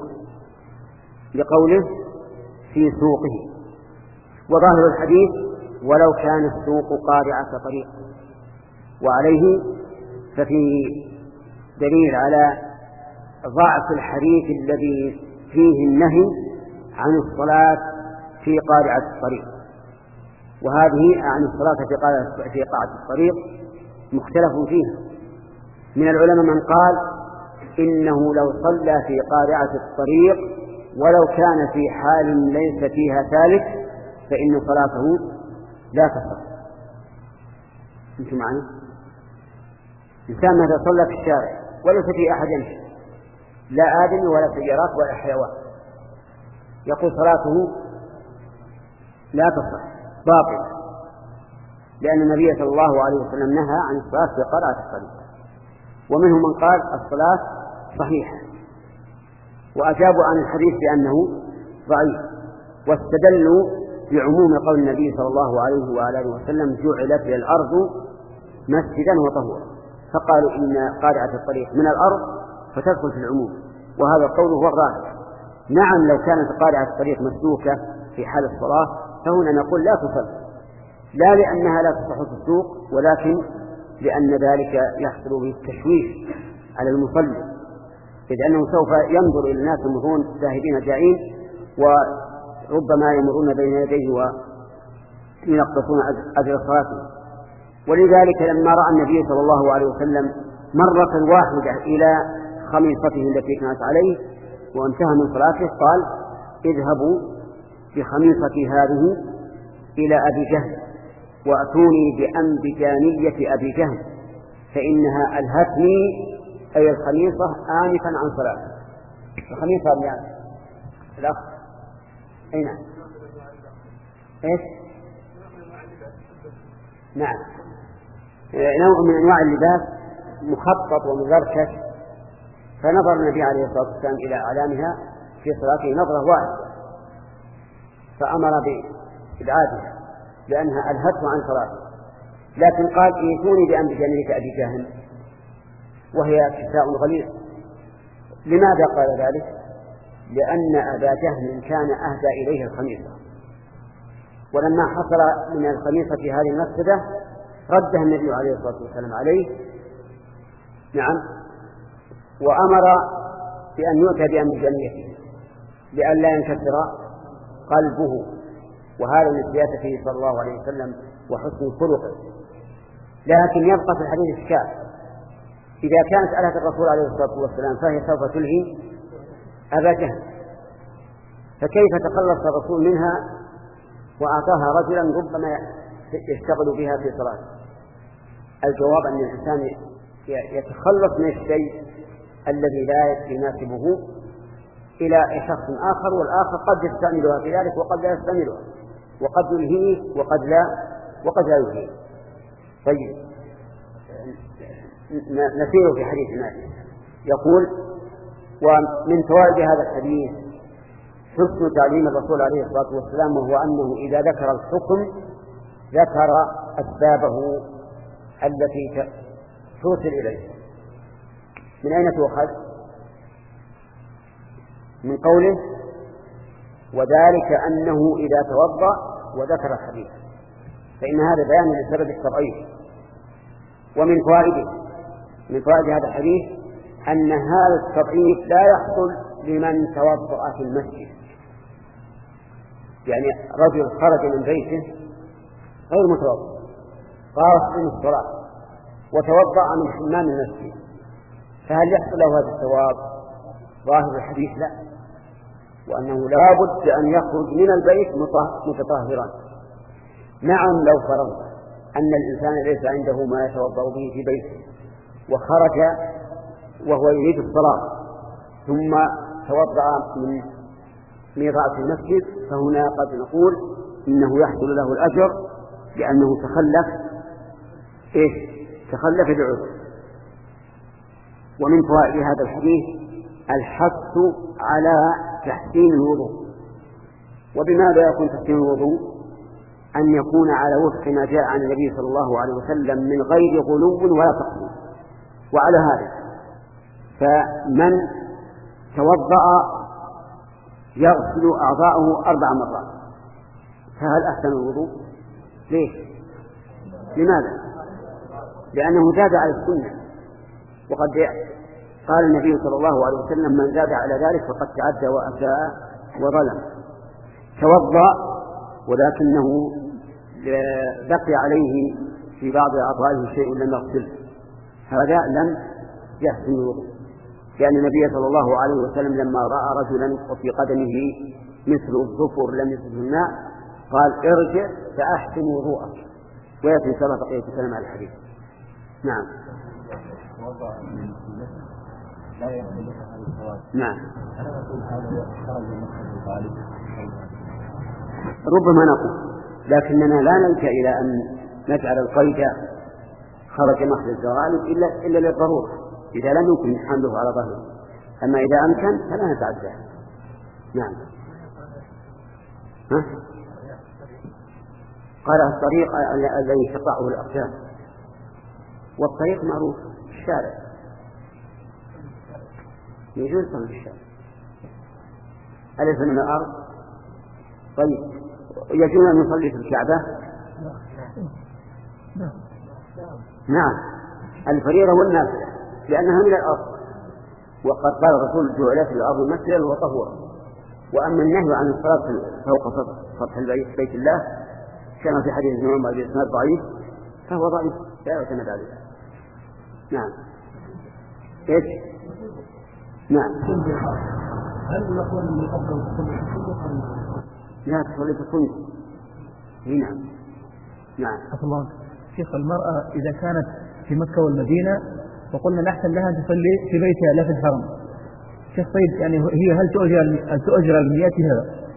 [SPEAKER 1] لقوله في سوقه. وظاهر الحديث ولو كان السوق قارعة طريق، وعليه ففيه دليل على ضعف الحديث الذي فيه النهي عن الصلاة في قارعة الطريق. وهذه عن الصلاة في قارعة الطريق مختلف فيها. من العلماء من قال إنه لو صلى في قارعة الطريق ولو كان في حال ليس فيها ثالث فإن صلاته لا تصح. أنتم معنا؟ إنسان ماذا صلى في الشارع وليس في أحد يمشي، لا آدم ولا سيارات ولا حيوان، يقول صلاته لا تصح باطل، لأن النبي صلى الله عليه وسلم نهى عن الصلاة في قارعة الطريق. ومنهم من قال الصلاة صحيحة، وأجابوا عن الحديث بأنه ضعيف، واستدلوا بعموم قول النبي صلى الله عليه وآله وسلم جعلت للأرض مسجدا وطهورا، فقالوا إن قارعة الطريق من الأرض فتدخل في العموم، وهذا القول هو الراجح. نعم لو كانت قارعة الطريق مسلوكة في حال الصلاة فهنا نقول لا تصل، لا لأنها لا تصح في السوق، ولكن لأن ذلك يحصل به التشويش على المصلي، إذ أنه سوف ينظر إلى الناس يمرون ذاهبين جائين وربما يمرون بين يديه وينقصون أجر صلاته. ولذلك لما رأى النبي صلى الله عليه وسلم مرة واحدة إلى خميصته التي كانت عليه وانتهى من صلاته قال: اذهبوا بخميصتي هذه إلى أبي جهل وأتوني بأنبجانية أبي جهل فإنها ألهتني، أي الخميصة، آنفا عن صلاته. الخميصة يعني الأخ أين إيش؟ نعم، نوع من أنواع اللباس مخطط ومزركش، فنظر النبي عليه الصلاة والسلام إلى أعلامها في صلاته نظرة واحدة فأمر بإبعادها لأنها ألهته عن صلاته، لكن قال ائتوني بأنبجانية أبي جهل وهي كساء غليظ. لماذا قال ذلك؟ لأن أبا جهل كان أهدى إليه الخميصة، ولما حصل من الخميصة في هذه المفسدة ردها النبي عليه الصلاة والسلام عليه، نعم، وأمر بأن يؤتى بأنبجانيته لئلا ينكسر قلبه، وهذا من سيادته صلى الله عليه وسلم وحسن خلقه. لكن يبقى في الحديث إشكال، إذا كانت آلة الرسول عليه الصلاة والسلام فهي سوف تلهي أبا جهل، فكيف تخلص الرسول منها وأعطاها رجلا ربما يشتغل بها في صلاته؟ الجواب أن الإنسان يتخلص من الشيء الذي لا يناسبه إلى شخص آخر، والآخر قد يستعملها في ذلك وقد لا يستعملها، وقد يلهيه وقد لا وقد لا يلهيه. طيب، نسير في حديث مالك يقول: ومن فوائد هذا الحديث حسن تعليم الرسول عليه الصلاة والسلام، وهو أنه إذا ذكر الحكم ذكر أسبابه التي توصل إليه. من أين تؤخذ؟ من قوله: وذلك أنه إذا توضأ وذكر الحديث، فإن هذا بيان لسبب التضعيف. ومن فوائده من فوائد هذا الحديث أن هذا التضعيف لا يحصل لمن توضأ في المسجد، يعني رجل خرج من بيته غير متوضأ قاصد من الصلاة وتوضأ من حمام المسجد، فهل يحصل له هذا الثواب؟ ظاهر الحديث لا، وأنه لا بد أن يخرج من البيت متطهرا. نعم، لو فرض أن الإنسان ليس عنده ما يتوضأ به في بيته وخرج وهو يريد الصلاة ثم توضأ من ميضاء المسجد، فهنا قد نقول إنه يحصل له الأجر لأنه تخلف إيش؟ تخلف بعذر. ومن فوائد هذا الحديث الحث على تحسين الوضوء. وبماذا يكون تحسين الوضوء؟ أن يكون على وفق ما جاء عن النبي صلى الله عليه وسلم من غير غلو ولا تقصير. وعلى هذا فمن توضأ يغسل أعضاءه أربع مرات، فهل أحسن الوضوء؟ ليش؟ لماذا؟ لأنه زاد على السنة، وقد قال النبي صلى الله عليه وسلم: من زاد على ذلك فقد تعدى وأساء وظلم. توضأ ولكنه بقي عليه في بعض أعضائه شيء لم يغسله، هذا لم يحسن الوضوء، لأن النبي صلى الله عليه وسلم لما رأى رجلا وفي قدمه مثل الظفر لم يصبه الماء قال: ارجع فأحسن وضوءك. ويأتي إن شاء الله بقية الكلام على الحديث. نعم. نعم. ربما نقول، لكننا لا نلجأ إلى أن نجعل القيد خرج مخرج الغالب إلا إلا للضرورة، إذا لم يمكن حمله على ظهره. أما إذا أمكن فلا نتعدى. نعم. ها؟ قال الطريق الذي تقطعه الأقدام، والطريق معروف الشارع، يجوز صلاة الشارع، أليس من الأرض؟ طيب، يجوز أن يصلي في الكعبة؟ نعم، الفريضة والنافلة لأنها من الأرض، وقد قال الرسول: جعلت الأرض مسجدا وطهورا. وأما النهي عن الصلاة فوق سطح بيت الله كما في حديث ابن عمر بإسناد ضعيف فهو ضعيف لا يعتمد عليه. نعم. ايش؟ نعم.
[SPEAKER 2] هل نقول من أفضل تصلي في السنة؟
[SPEAKER 1] لا تصلي في السنة. نعم. نعم.
[SPEAKER 2] الله شيخ، المرأة إذا كانت في مكة والمدينة وقلنا الأحسن لها أن تصلي في بيتها لا في الحرم، شيخ طيب يعني هي هل تؤجر هل تؤجر بنيتها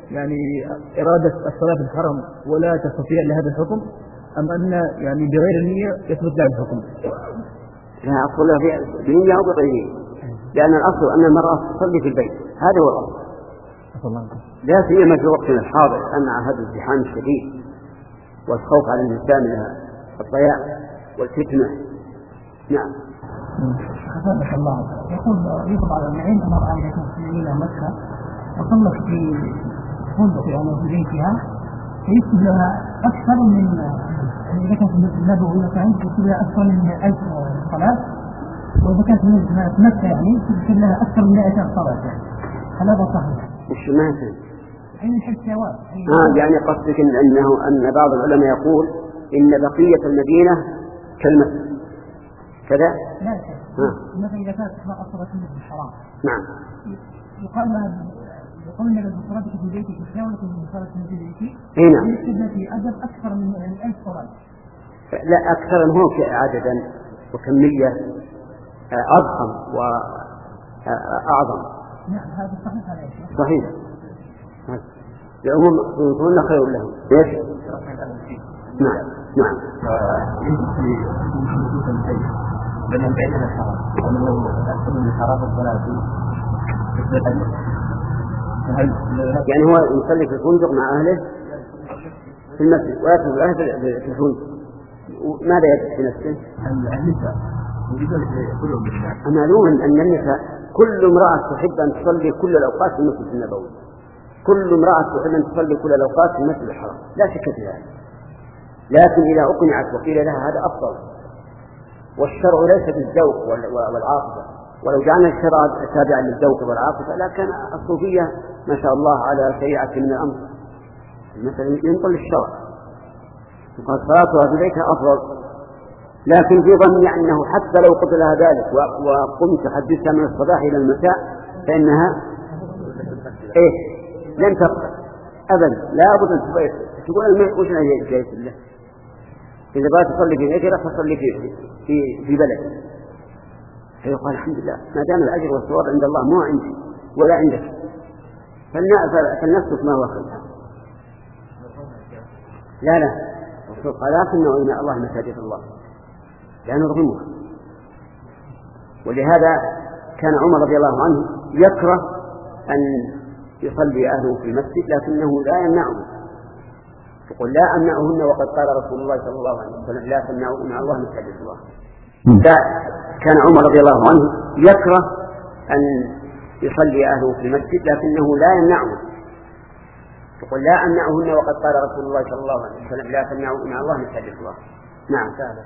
[SPEAKER 2] يعني إرادة الصلاة في الحرم ولا تستطيع لهذا الحكم، أم أن يعني بغير النية يثبت لها الحكم؟
[SPEAKER 1] لا أقول له بنية أو بغير نية، لأن الأصل أن المرأة تصلي في البيت، هذا هو الأصل. لا سيما في وقتنا الحاضر أن مع هذا الازدحام الشديد والخوف على الإنسان من الضياع والفتنة. نعم.
[SPEAKER 2] حفظك الله. يقول يطلب على المعين أمر عائلة مسلمين مكة وصلت في فندق يعني في بيتها فيكتب لها أكثر من إذا كانت النبوي مثلا يكتب لها أكثر من ألف صلاة، وإذا كانت في مكة يعني يكتب لها أكثر من مئة صلاة. هل هذا صحيح؟
[SPEAKER 1] مش ماثل.
[SPEAKER 2] أين الحد سواء؟
[SPEAKER 1] آه يعني قصدك إن أنه أن بعض العلماء يقول إن بقية المدينة كالمسجد كذا؟
[SPEAKER 2] لا شيء. مثلا إذا كانت ما أصلت في الحرام.
[SPEAKER 1] نعم.
[SPEAKER 2] يقال لها يقول لك صلاتك في بيتك تساوي في صلاة في بيتك.
[SPEAKER 1] إيه نعم.
[SPEAKER 2] يكتب في أدب أكثر من ألف صلاة.
[SPEAKER 1] لا أكثر من هو عددا وكمية أضخم وأعظم.
[SPEAKER 2] نعم هذا صحيح هذا يا شيخ.
[SPEAKER 1] صحيح. لأنهم يكون خير لهم. إيش؟ نعم نعم.
[SPEAKER 4] بين البيت والحرام ومنه أكثر من حرام الصلاة
[SPEAKER 1] يعني هو يصلي في الفندق مع أهله في المسجد ويأكل الأهل في الفندق، ماذا يجب في نفسه؟
[SPEAKER 4] النساء
[SPEAKER 1] معلوم أن النساء كل امرأة تحب أن تصلي كل الأوقات في المسجد النبوي، كل امرأة تحب أن تصلي كل الأوقات في المسجد الحرام، لا شك في ذلك. لكن إذا أقنعت وقيل لها هذا أفضل، والشرع ليس بالذوق والعاطفة، ولو جعلنا الشرع تابعا للذوق والعاطفة لكن الصوفية ما شاء الله على شيعة من الأمر، مثلا ينقل الشرع وقال صلاتها في بيتها أفضل، لكن في ظني أنه حتى لو قلت لها ذلك وقمت حدثتها من الصباح إلى المساء فإنها إيه لن تقبل أبدا، لا بد أن تقول الميت وش هي جاية الله، إذا بغيت تصلي في بيتك لا تصلي في في في بلد، فيقال الحمد لله ما دام الأجر والثواب عند الله مو عندي ولا عندك، فلنسلك ما هو خير. لا لا الرسول قال لا تمنعوا إماء الله مساجد الله لا نرغمها، ولهذا كان عمر رضي الله عنه يكره أن يصلي أهله في المسجد لكنه لا يمنعه، يقول لا أمنعهن وقد قال رسول الله صلى الله عليه وسلم لا تمنعوا إماء الله مساجد الله. كان عمر رضي الله عنه يكره أن يصلي أهله في المسجد لكنه لا يمنعه، يقول لا أمنعهن وقد قال رسول الله صلى الله عليه وسلم لا تمنعوا إماء الله مساجد الله. نعم سهلا.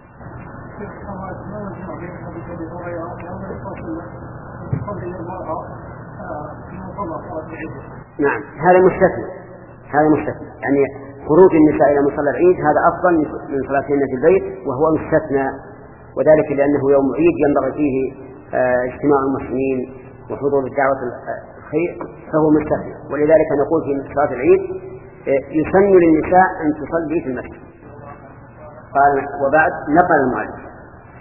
[SPEAKER 1] نعم هذا مستثنى، هذا مستثنى يعني خروج النساء إلى مصلى العيد هذا أفضل من صلاتهن في البيت، وهو مستثنى، وذلك لأنه يوم عيد ينبغي فيه اجتماع المسلمين وحضور الدعوة الخير فهو مستثنى، ولذلك نقول في صلاة العيد يسن للنساء أن تصلي في المسجد. قال وبعد نقل المؤلف.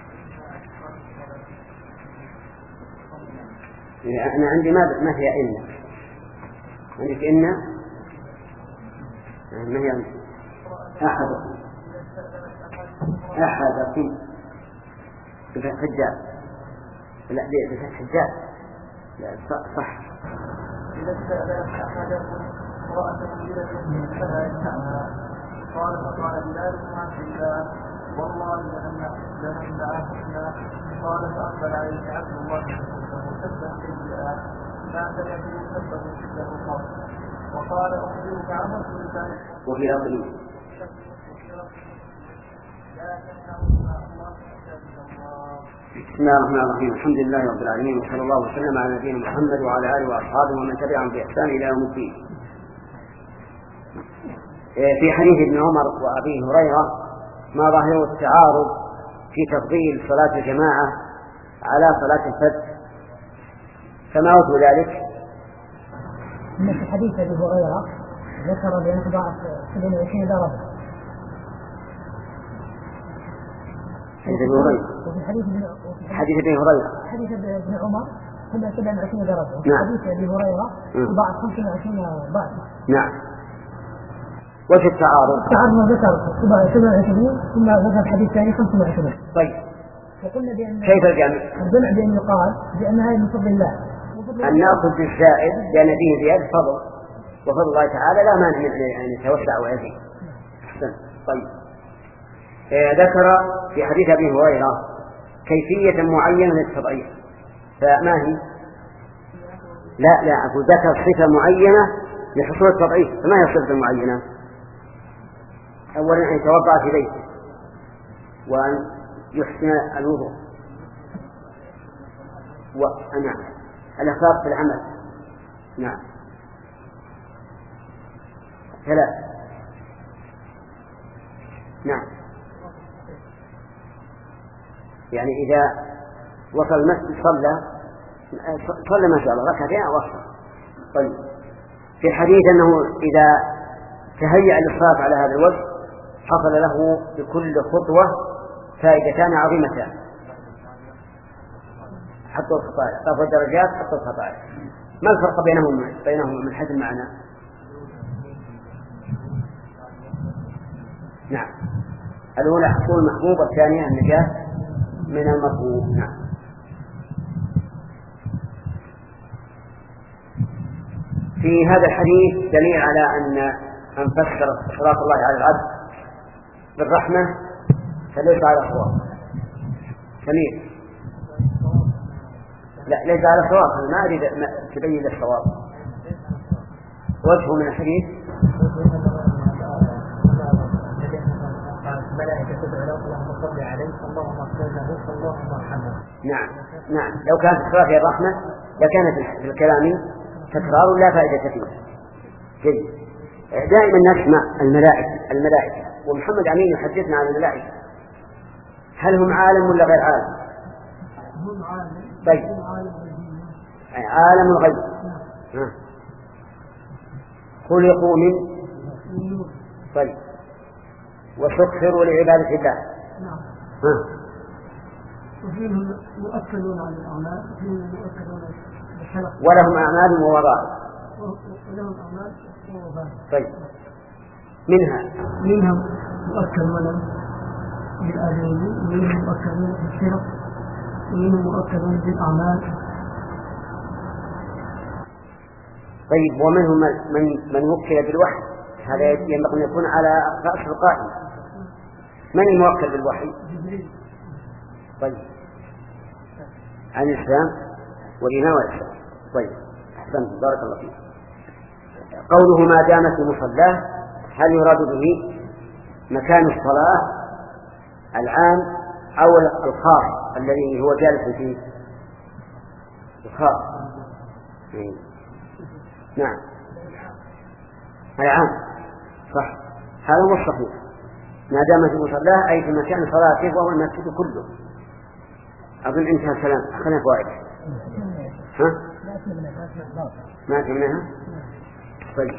[SPEAKER 1] أنا عندي ما ما هي إن عندك إن ما هي أحد أحد في بفتح حجاب لا بفتح حجاب لا صح.
[SPEAKER 3] إذا استأذن أحدكم امرأة مجيدة فلا يمنعها قال فقال بلال بن عبد الله والله لنمنعهن قال فأقبل عليه عبد الله مسبا سيئا ما سمعته سبه مثله قال وقال أخبرك عن رسول الله
[SPEAKER 1] وفي أصله بسم الله الرحمن الرحيم الحمد لله رب العالمين وصلى الله وسلم على نبينا محمد وعلى آله وأصحابه ومن تبعهم بإحسان إلى يوم الدين. في حديث ابن عمر وأبي هريرة ما ظاهر التعارض في تفضيل صلاة الجماعة على صلاة الفجر، فما وجه ذلك؟
[SPEAKER 2] إن في حديث أبي هريرة ذكر بأن تضاعف سبعين وعشرين درجة.
[SPEAKER 1] حديث ابن هريرة.
[SPEAKER 2] وفي حديث
[SPEAKER 1] حديث ابن هريرة.
[SPEAKER 2] حديث ابن عمر كلها سبعة وعشرين درجة.
[SPEAKER 1] نعم.
[SPEAKER 2] حديث أبي هريرة وبعد خمسة وعشرين بعد.
[SPEAKER 1] نعم. وش التعارض؟
[SPEAKER 2] التعارض ذكر سبعة وعشرين ثم ذكر حديث ثاني خمسة وعشرين.
[SPEAKER 1] طيب.
[SPEAKER 2] فقلنا بأن
[SPEAKER 1] كيف الجمع؟
[SPEAKER 2] الجمع بأن يقال بأن هذه من فضل الله.
[SPEAKER 1] أن نأخذ بالزائد لأن فيه زيادة فضل، وفضل الله تعالى لا مانع من أن يتوسع ويزيد. طيب. ذكر في حديث أبي هريرة كيفية معينة للتضعيف، فما هي؟ لا لا أقول ذكر صفة معينة لحصول التضعيف، فما هي الصفة المعينة؟ أولا أن يتوضأ في بيته، وأن يحسن الوضوء، ونعم الإخلاص في العمل، نعم ثلاث، نعم يعني إذا وصل المسجد صلى صلى ما شاء الله ركعتين أو أكثر. طيب. في الحديث أنه إذا تهيأ للصلاة على هذا الوجه حصل له بكل خطوة فائدتان عظيمتان، حطوا الخطايا، رفعوا الدرجات، حطوا الخطايا. ما الفرق بينهم بينهم من حيث المعنى؟ نعم. الأولى حصول المحبوب، والثانية النجاة من المطلوب. نعم. في هذا الحديث دليل على أن أن فسر صلاة الله على العبد بالرحمة فليس على صواب. سمير. لا ليس على صواب، ما أريد تبين الصواب. وجهه من الحديث نعم نعم. لو كانت الصلاة هي الرحمة لكانت في الكلام تكرار لا فائدة فيه. جيد. دائما نسمع الملائكة الملائكة ومحمد أمين يحدثنا عن الملائكة، هل هم عالم ولا غير عالم؟
[SPEAKER 2] هم عالم.
[SPEAKER 1] طيب. عالم الغيب. خلقوا من طيب وسخروا لعبادة الله.
[SPEAKER 2] نعم.
[SPEAKER 1] ها.
[SPEAKER 2] وفيهم يؤكدون على الأعمال، وفيهم يؤكدون بالحلق،
[SPEAKER 1] ولهم أعمال ووظائف.
[SPEAKER 2] ولهم أعمال ووظائف.
[SPEAKER 1] طيب. منها
[SPEAKER 2] منهم يؤكدون بالآذان، ومنهم يؤكدون بالحلق، ومنهم يؤكدون بالأعمال.
[SPEAKER 1] طيب. ومنهم من من وكل بالوحي، هذا ينبغي أن يكون على رأس القائمة. من الموكل بالوحي؟ طيب. عن الإسلام والإيمان والإسلام. طيب. أحسنت، بارك الله فيك. قوله ما دامت المصلاه، هل يراد به مكان الصلاة العام أو الخاص الذي هو جالس فيه؟ الخاص. نعم العام صح، هذا هو الصحيح. ما دامت المصلاه أي في مكان صلاته وهو المسجد كله. أظن انتهى الكلام. أخذنا فوائد. ها؟ ما في منها. طيب.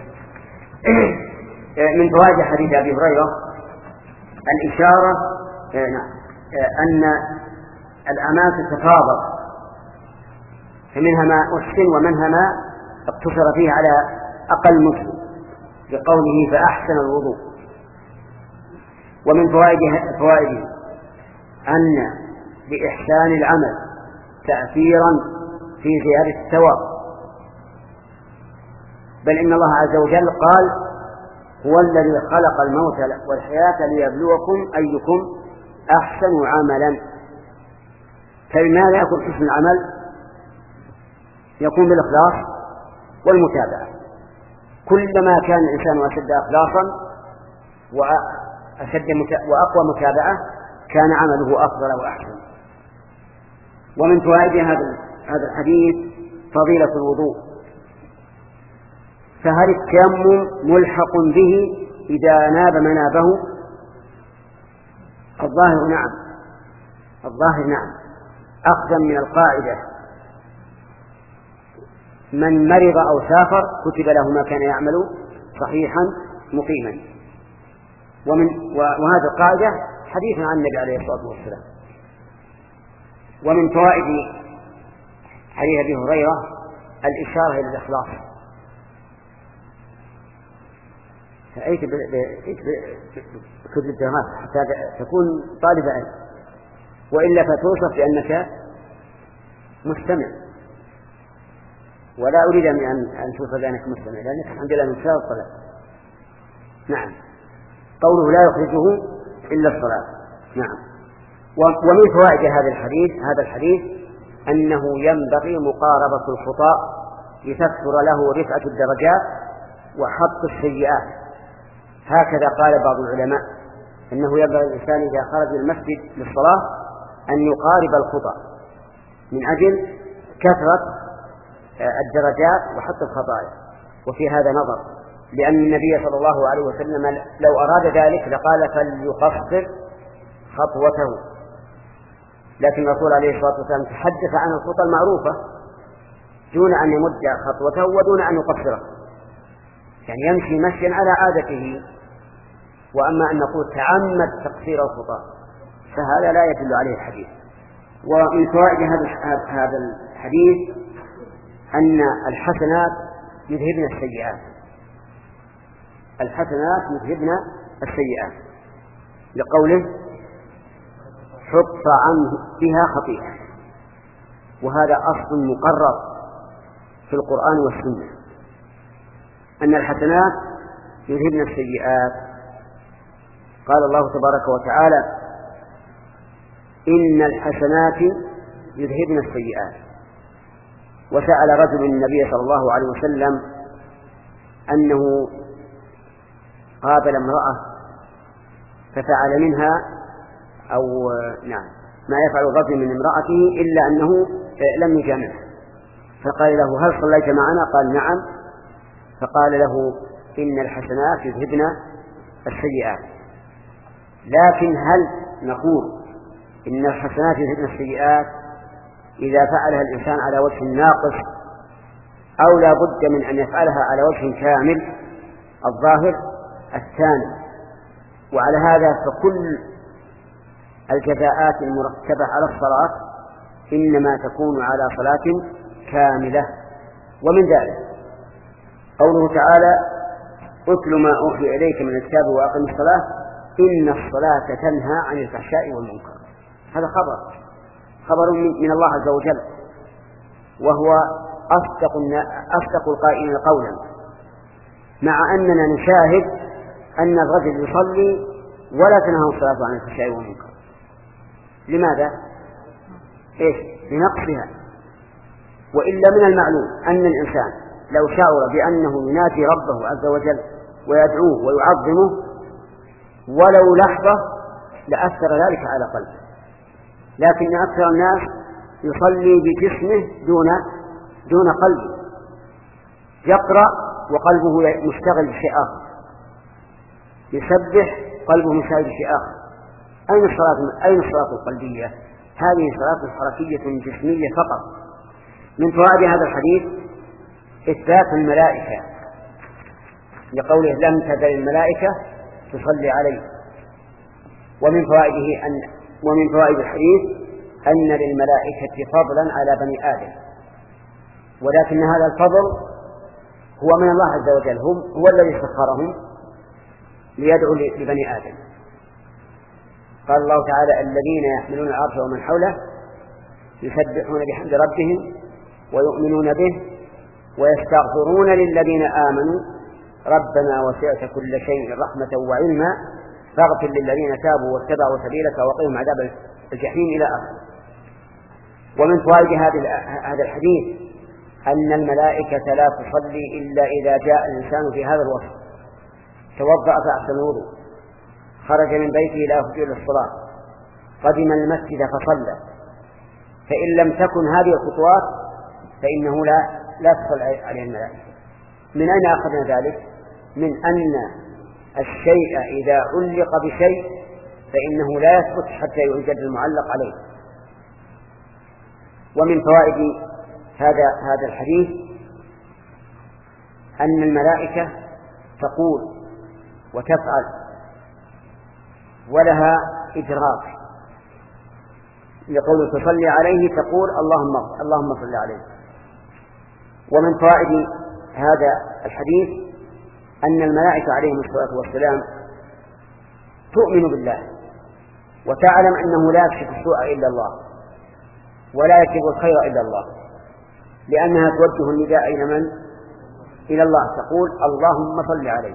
[SPEAKER 1] من فوائد حديث أبي هريرة الإشارة أن الأعمال تتفاضل، فمنها ما أحسن ومنها ما اقتصر فيه على أقل مسلم بقوله فأحسن الوضوء. ومن فوائده فوائده أن لإحسان العمل تأثيرا في زيادة الثواب، بل إن الله عز وجل قال هو الذي خلق الموت والحياة ليبلوكم أيكم أحسن عملا. فلماذا يكون حسن العمل؟ يكون بالإخلاص والمتابعة. كلما كان الإنسان أشد إخلاصا وأشد وأقوى متابعة كان عمله أفضل وأحسن. ومن فوائد هذا هذا الحديث فضيلة الوضوء، فهل التيمم ملحق به إذا ناب منابه؟ الظاهر نعم، الظاهر نعم، أخذا من القاعدة من مرض أو سافر كتب له ما كان يعمل صحيحا مقيما. ومن وهذه القاعدة حديث عن النبي عليه الصلاة والسلام. ومن فوائد حديث أبي هريرة الإشارة إلى الإخلاص. فأيت بكتب الدراسات حتى تكون طالب علم، وإلا فتوصف بأنك مستمع، ولا أريد أن أن توصف بأنك مستمع، لأنك الحمد لله من شاء الصلاة. نعم. قوله لا يخرجه إلا الصلاة. نعم. ومن فوائد هذا الحديث هذا الحديث أنه ينبغي مقاربة الخطاء لتكثر له رفعة الدرجات وحط السيئات. هكذا قال بعض العلماء أنه ينبغي الإنسان إذا خرج من المسجد للصلاة أن يقارب الخطأ من أجل كثرة الدرجات وحط الخطايا. وفي هذا نظر، لأن النبي صلى الله عليه وسلم لو أراد ذلك لقال فليقصر خطوته، لكن الرسول عليه الصلاة والسلام تحدث عن الخطى المعروفة دون أن يمد خطوته ودون أن يقصره، يعني يمشي مشيا على عادته. وأما أن نقول تعمد تقصير الخطى فهذا لا يدل عليه الحديث. ومن فوائد هذا الحديث أن الحسنات يذهبن السيئات، الحسنات يذهبن السيئات، لقوله حط عنه بها خطيئة، وهذا أصل مقرر في القرآن والسنة أن الحسنات يذهبن السيئات. قال الله تبارك وتعالى إن الحسنات يذهبن السيئات. وسأل رجل النبي صلى الله عليه وسلم أنه قابل امرأة ففعل منها أو نعم ما يفعل الرجل من امرأته إلا أنه لم يجامعها، فقال له هل صليت معنا؟ قال نعم. فقال له إن الحسنات يذهبن السيئات. لكن هل نقول إن الحسنات يذهبن السيئات إذا فعلها الإنسان على وجه ناقص، أو لا بد من أن يفعلها على وجه كامل؟ الظاهر الثاني. وعلى هذا فكل الجزاءات المرتبة على الصلاة إنما تكون على صلاة كاملة. ومن ذلك قوله تعالى اتل ما أوحي إليك من الكتاب وأقم الصلاة إن الصلاة تنهى عن الفحشاء والمنكر. هذا خبر خبر من الله عز وجل، وهو أصدق أصدق القائلين قولا، مع أننا نشاهد أن الرجل يصلي ولا تنهى الصلاة عن الفحشاء والمنكر. لماذا؟ إيش؟ لنقصها. وإلا من المعلوم أن الإنسان لو شعر بأنه ينادي ربه عز وجل ويدعوه ويعظمه ولو لحظة لأثر ذلك على قلبه، لكن أكثر الناس يصلي بجسمه دون دون قلبه، يقرأ وقلبه مشتغل بشيء آخر، يسبح قلبه مشتغل بشيء آخر. أين الصلاة؟ أين الصلاة القلبية؟ هذه صلاة حركية جسمية فقط. من فوائد هذا الحديث إثبات الملائكة، لقوله لم تزل الملائكة تصلي عليه. ومن فوائده أن ومن فوائد الحديث أن للملائكة فضلا على بني آدم، ولكن هذا الفضل هو من الله عز وجل، هم هو الذي سخرهم ليدعوا لبني آدم. قال الله تعالى الذين يحملون العرش ومن حوله يسبحون بحمد ربهم ويؤمنون به ويستغفرون للذين آمنوا ربنا وسعت كل شيء رحمة وعلما فاغفر للذين تابوا واتبعوا سبيلك وقهم عذاب الجحيم إلى آخره. ومن فوائد هذا الحديث أن الملائكة لا تصلي إلا إذا جاء الإنسان في هذا الوصف: توضأ فأحسن الوضوء، خرج من بيته إلى فجر الصلاة، قدم المسجد فصلى. فإن لم تكن هذه الخطوات فإنه لا لا تصل عليه الملائكة. من أين أخذنا ذلك؟ من أن الشيء إذا علق بشيء فإنه لا يثبت حتى يوجد المعلق عليه. ومن فوائد هذا هذا الحديث أن الملائكة تقول وتفعل ولها إدراك، يقول تصلي عليه تقول اللهم اللهم صل عليه. ومن فوائد هذا الحديث أن الملائكة عليهم الصلاة والسلام تؤمن بالله وتعلم أنه لا يكشف السوء إلا الله ولا يكشف الخير إلا الله، لأنها توجه النداء إلى من؟ إلى الله، تقول اللهم صل عليه.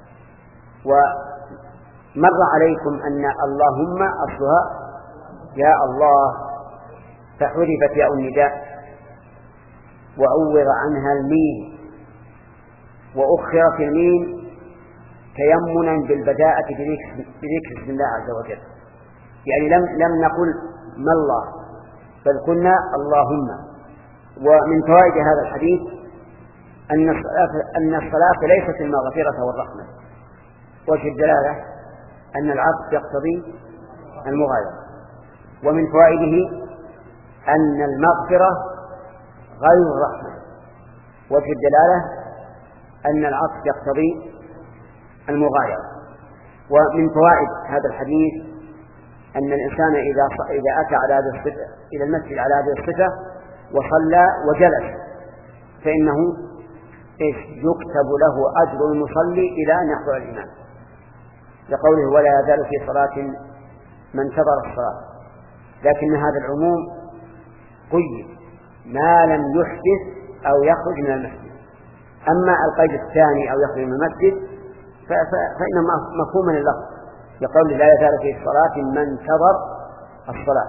[SPEAKER 1] ومر عليكم أن اللهم أصلها يا الله، فحذفت ياء النداء وعوض عنها الميم، وأخرت الميم تيمنا بالبداءة بذكر اسم الله عز وجل، يعني لم لم نقل ما الله بل قلنا اللهم. ومن فوائد هذا الحديث أن الصلاة, أن الصلاة ليست المغفرة والرحمة. وجه الدلالة أن العطف يقتضي المغايرة. ومن فوائده أن المغفرة غير الرحمة. وجه الدلالة أن العطف يقتضي المغايرة. ومن فوائد هذا الحديث أن الإنسان إذا إذا أتى على هذه الصفة إلى المسجد على هذه الصفة وصلى وجلس فإنه يكتب له أجر المصلي إلى أن يحضر الإمام، لقوله ولا يزال في صلاة من انتظر الصلاة. لكن هذا العموم قيد ما لم يحدث أو يخرج من المسجد. أما القيد الثاني أو يخرج من المسجد فإنه مفهوم لللفظ، يقول لا يزال في صلاة من انتظر الصلاة.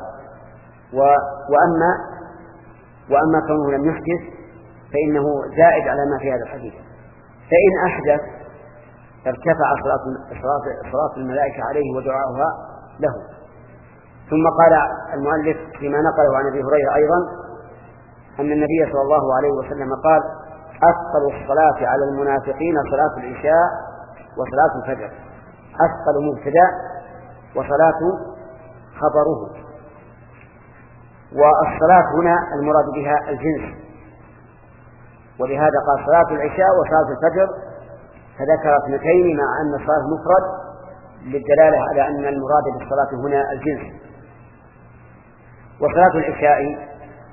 [SPEAKER 1] وأما وأما كونه لم يحدث فإنه زائد على ما في هذا الحديث. فإن أحدث ارتفع صلاة الملائكة عليه ودعاؤها له. ثم قال المؤلف فيما نقله عن أبي هريرة أيضا أن النبي صلى الله عليه وسلم قال أثقل الصلاة على المنافقين صلاة العشاء وصلاة الفجر. أثقل مبتدأ وصلاة خبره. والصلاة هنا المراد بها الجنس، ولهذا قال صلاة العشاء وصلاة الفجر، فذكر اثنتين مع أن الصلاة مفرد للدلالة على أن المراد بالصلاة هنا الجنس. وصلاة العشاء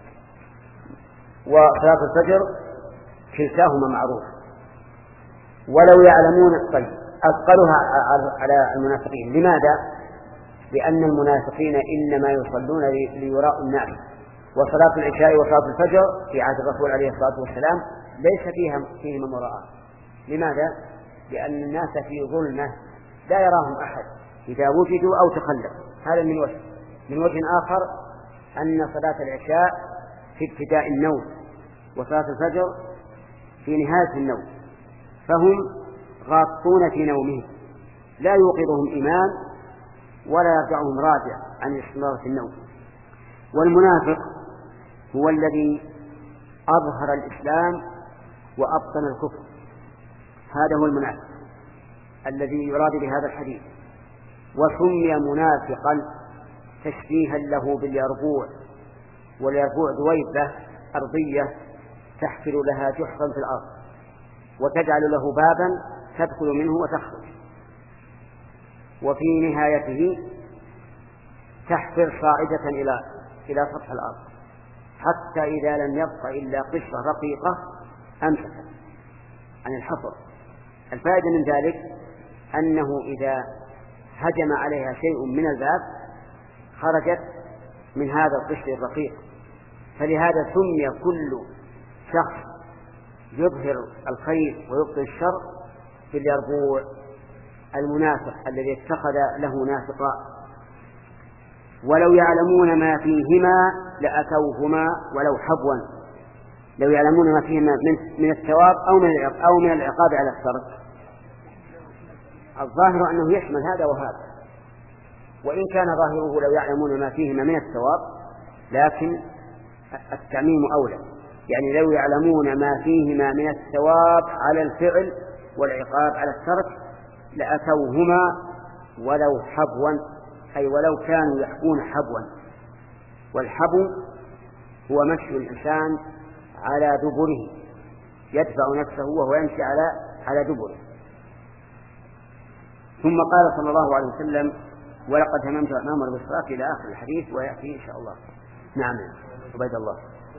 [SPEAKER 1] وصلاة الفجر كلتاهما معروف. ولو يعلمون طيب أثقلها على المنافقين. لماذا؟ لأن المنافقين إنما يصلون ليراء الناس، وصلاة العشاء وصلاة الفجر في عهد الرسول عليه الصلاة والسلام ليس فيها فيهما مراءة. لماذا؟ لأن الناس في ظلمة لا يراهم أحد إذا وجدوا أو تخلفوا. هذا من وجه. من وجه آخر أن صلاة العشاء في ابتداء النوم وصلاة الفجر في نهاية النوم، فهم غاطون في نومهم لا يوقظهم إمام ولا يرجعهم راجع عن الاستمرار في النوم. والمنافق هو الذي أظهر الإسلام وأبطن الكفر. هذا هو المنافق الذي يراد بهذا الحديث. وسمي منافقا تشبيها له باليربوع، واليربوع دويبة أرضية تحفر لها جحرا في الأرض وتجعل له بابا تدخل منه وتخرج، وفي نهايته تحفر صاعدة إلى إلى سطح الأرض حتى إذا لم يبق إلا قشرة رقيقة أمسكت عن الحفر. الفائدة من ذلك أنه إذا هجم عليها شيء من الباب خرجت من هذا القشر الرقيق. فلهذا سمي كل شخص يظهر الخير ويبطن الشر باليربوع المنافق الذي اتخذ له نافقا. ولو يعلمون ما فيهما لأتوهما ولو حبوا. لو يعلمون ما فيهما من, من الثواب أو من أو من العقاب على الترك. الظاهر أنه يشمل هذا وهذا، وإن كان ظاهره لو يعلمون ما فيهما من الثواب، لكن التعميم أولى. يعني لو يعلمون ما فيهما من الثواب على الفعل والعقاب على الترك لأتوهما ولو حبوا، أي ولو كانوا يحبون حبوا. والحبو هو مشي الإنسان على دبره، يدفع نفسه وهو يمشي على على دبره. ثم قال صلى الله عليه وسلم ولقد هممت أن آمر بالصلاة إلى آخر الحديث ويأتي إن شاء الله. نعم عبيد الله.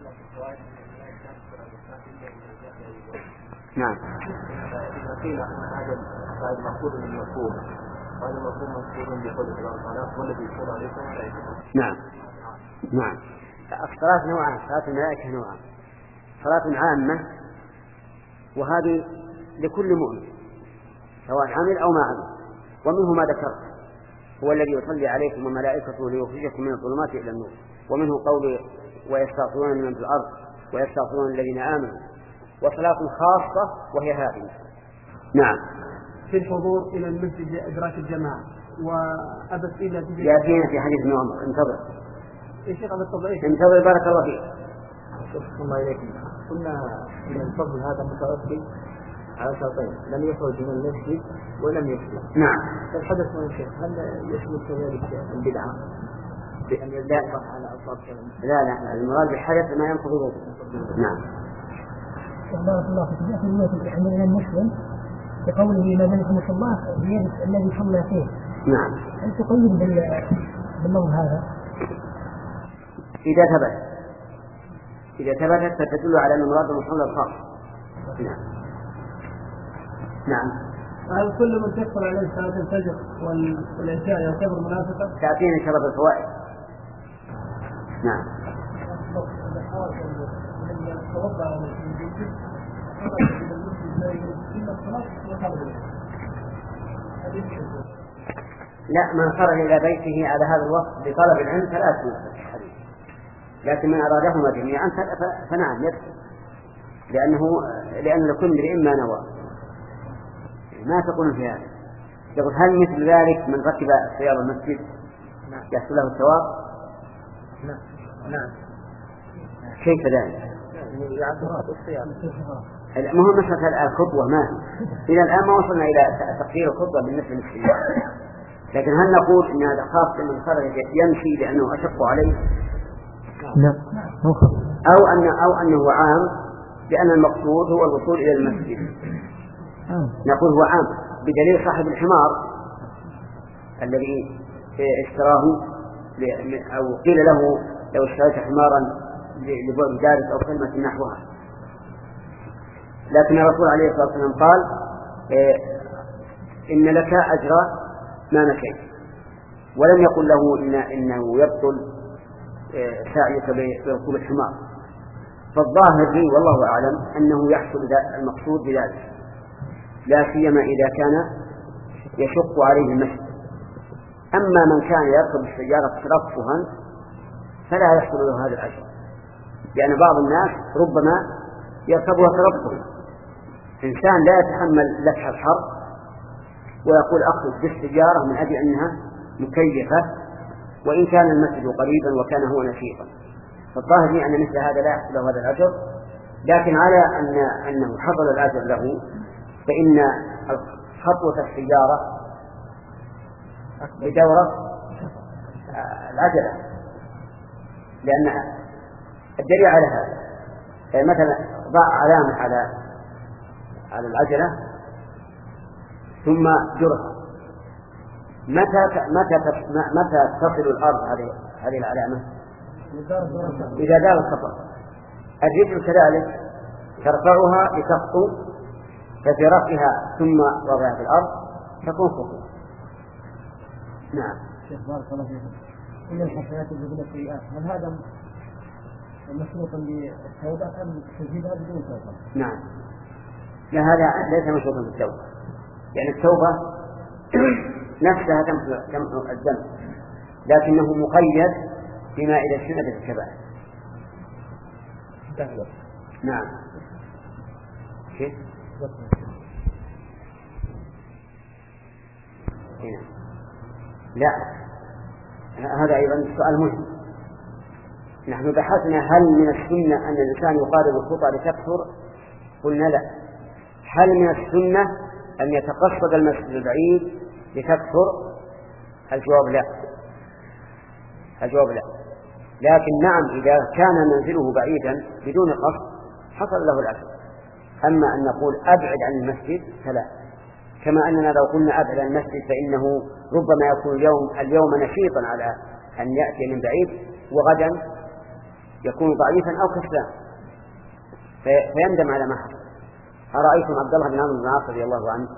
[SPEAKER 1] نعم.
[SPEAKER 4] قيل هذا هذا مأخوذ من المفهوم، وهذا المفهوم مأخوذ بقول الله تعالى والذي يصلى عليكم وملائكته.
[SPEAKER 1] نعم نعم. الصلاة نوعان، صلاة الملائكة نوعان، صلاة عامة وهذه لكل مؤمن سواء عمل أو ما عمل، ومنه ما ذكرت هو الذي يصلي عليكم وملائكته ليخرجكم من الظلمات إلى النور، ومنه قول ويستغفرون لمن في الأرض ويستغفرون الذين آمنوا، وصلاة خاصة وهي هذه. نعم.
[SPEAKER 2] في الحضور إلى المسجد إدراك الجماعة وأبت إلى
[SPEAKER 1] يأتينا في حديث ابن عمر. انتظر
[SPEAKER 2] يا شيخ أبو التضعيف.
[SPEAKER 1] انتظر بارك الله فيك.
[SPEAKER 4] شكرا الله إليكم. قلنا إن الفضل هذا متوفي على شرطين، لم يخرج من المسجد ولم يسلم.
[SPEAKER 1] نعم.
[SPEAKER 4] فالحدث من الشيخ هل يشمل كذلك البدعة بأن يدافع على أصاب كلام؟
[SPEAKER 1] لا لا، المراد بالحدث ما ينقض الوضوء. نعم.
[SPEAKER 2] بارك الله فيك. في النية الحمد المسلم بقوله ما بين خمس الله زيادة الذي صلى فيه.
[SPEAKER 1] نعم.
[SPEAKER 2] هل تقيد باللفظ هذا؟
[SPEAKER 1] إذا ثبت إذا ثبتت فتدل على أن المراد المحمول الخاص. نعم. نعم.
[SPEAKER 2] هل كل من تدخل عليه صلاة الفجر والعشاء يعتبر منافقا؟
[SPEAKER 1] تأتينا إن شاء الله بالفوائد. نعم. لا، من خرج إلى بيته على هذا الوقت بطلب العلم فلا يدخل الحديث، لكن من أرادهما جميعا فنعم يدخل، لأنه لأن لكل امرئ ما نوى. ما تقول في هذا؟ يقول هل مثل ذلك من ركب سيارة المسجد يحصل له الثواب؟
[SPEAKER 4] نعم. نعم.
[SPEAKER 1] كيف ذلك؟ ما هو مسألة الخطوة، ما إلى الآن ما وصلنا إلى تقدير الخطوة بالنسبة للسيارة، لكن هل نقول إن هذا خاص لمن خرج يمشي لأنه أشق عليه؟
[SPEAKER 2] لا.
[SPEAKER 1] أو أن أو أنه عام لأن المقصود هو الوصول إلى المسجد. نقول هو عام بدليل صاحب الحمار الذي اشتراه أو قيل له لو اشتريت حمارا لبعد دارس أو كلمة نحوها، لكن الرسول عليه الصلاة والسلام قال إن لك أجر ما مشيت، ولم يقل له إن إنه يبطل سعيك بركوب الحمار. فالظاهر لي والله أعلم أنه يحصل المقصود بذلك، لا سيما إذا كان يشق عليه المشي. أما من كان يركب السيارة ترفها فلا يحصل له هذا الأجر، لأن بعض الناس ربما يركبها ترفها. إنسان لا يتحمل لفح الحر ويقول أخرج بالسيارة من أجل أنها مكيفة وإن كان المسجد قريبا وكان هو نشيطا، فالظاهر لي أن مثل هذا لا يحصل له هذا الأجر. لكن على أن أنه حصل الأجر له فإن خطوة السيارة بدورة العجلة، لأن الدليل على هذا مثلا ضع علامة على على العجلة ثم جرها، متى متى متى تصل الأرض هذه هذه العلامة؟ إذا دار الخطأ. الرجل كذلك ترفعها لتخطو، ففي رفعها ثم وضعها في الأرض تكون خطوة. نعم.
[SPEAKER 2] شيخ بارك الله فيكم. إن الحسنات تذهب السيئات، هل هذا مشروطا بالتوبة أم تجديدها بدون توبة؟
[SPEAKER 1] نعم. لا، هذا ليس مشروطا بالتوبة، يعني التوبة نفسها تمحو الذنب، لكنه مقيد بما إذا اجتنبت الكبائر. نعم. كيف؟ لا، هذا أيضا سؤال مهم. نحن بحثنا هل من السنة أن الإنسان يقارب الخطأ لتكثر؟ قلنا لا. هل من السنة أن يتقصد المسجد البعيد لتكثر؟ الجواب لا. الجواب لا. لكن نعم إذا كان منزله بعيدا بدون قصد حصل له الأجر. أما أن نقول أبعد عن المسجد فلا، كما أننا لو قلنا أبعد المسجد فإنه ربما يكون اليوم, اليوم نشيطا على أن يأتي من بعيد، وغدا يكون ضعيفا أو كسلان فيندم على ما حصل. أرأيتم عبد الله بن عمرو بن العاص رضي الله عنه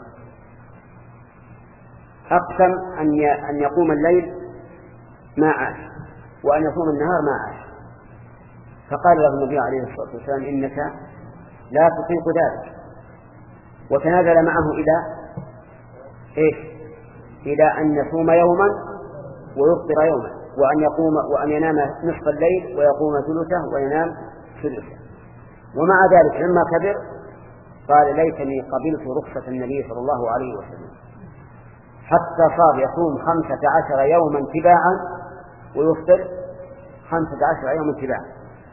[SPEAKER 1] أقسم أن يقوم الليل ما عاش وأن يصوم النهار ما عاش، فقال له النبي عليه الصلاة والسلام إنك لا تطيق ذلك، وتنازل معه إلى إيش؟ إلى أن يصوم يوما ويفطر يوما، وأن يقوم وأن ينام نصف الليل ويقوم ثلثه وينام ثلثه. ومع ذلك لما كبر قال ليتني قبلت رخصة النبي صلى الله عليه وسلم، حتى صار يصوم خمسة عشر يوما تباعا ويفطر خمسة عشر يوما تباعا.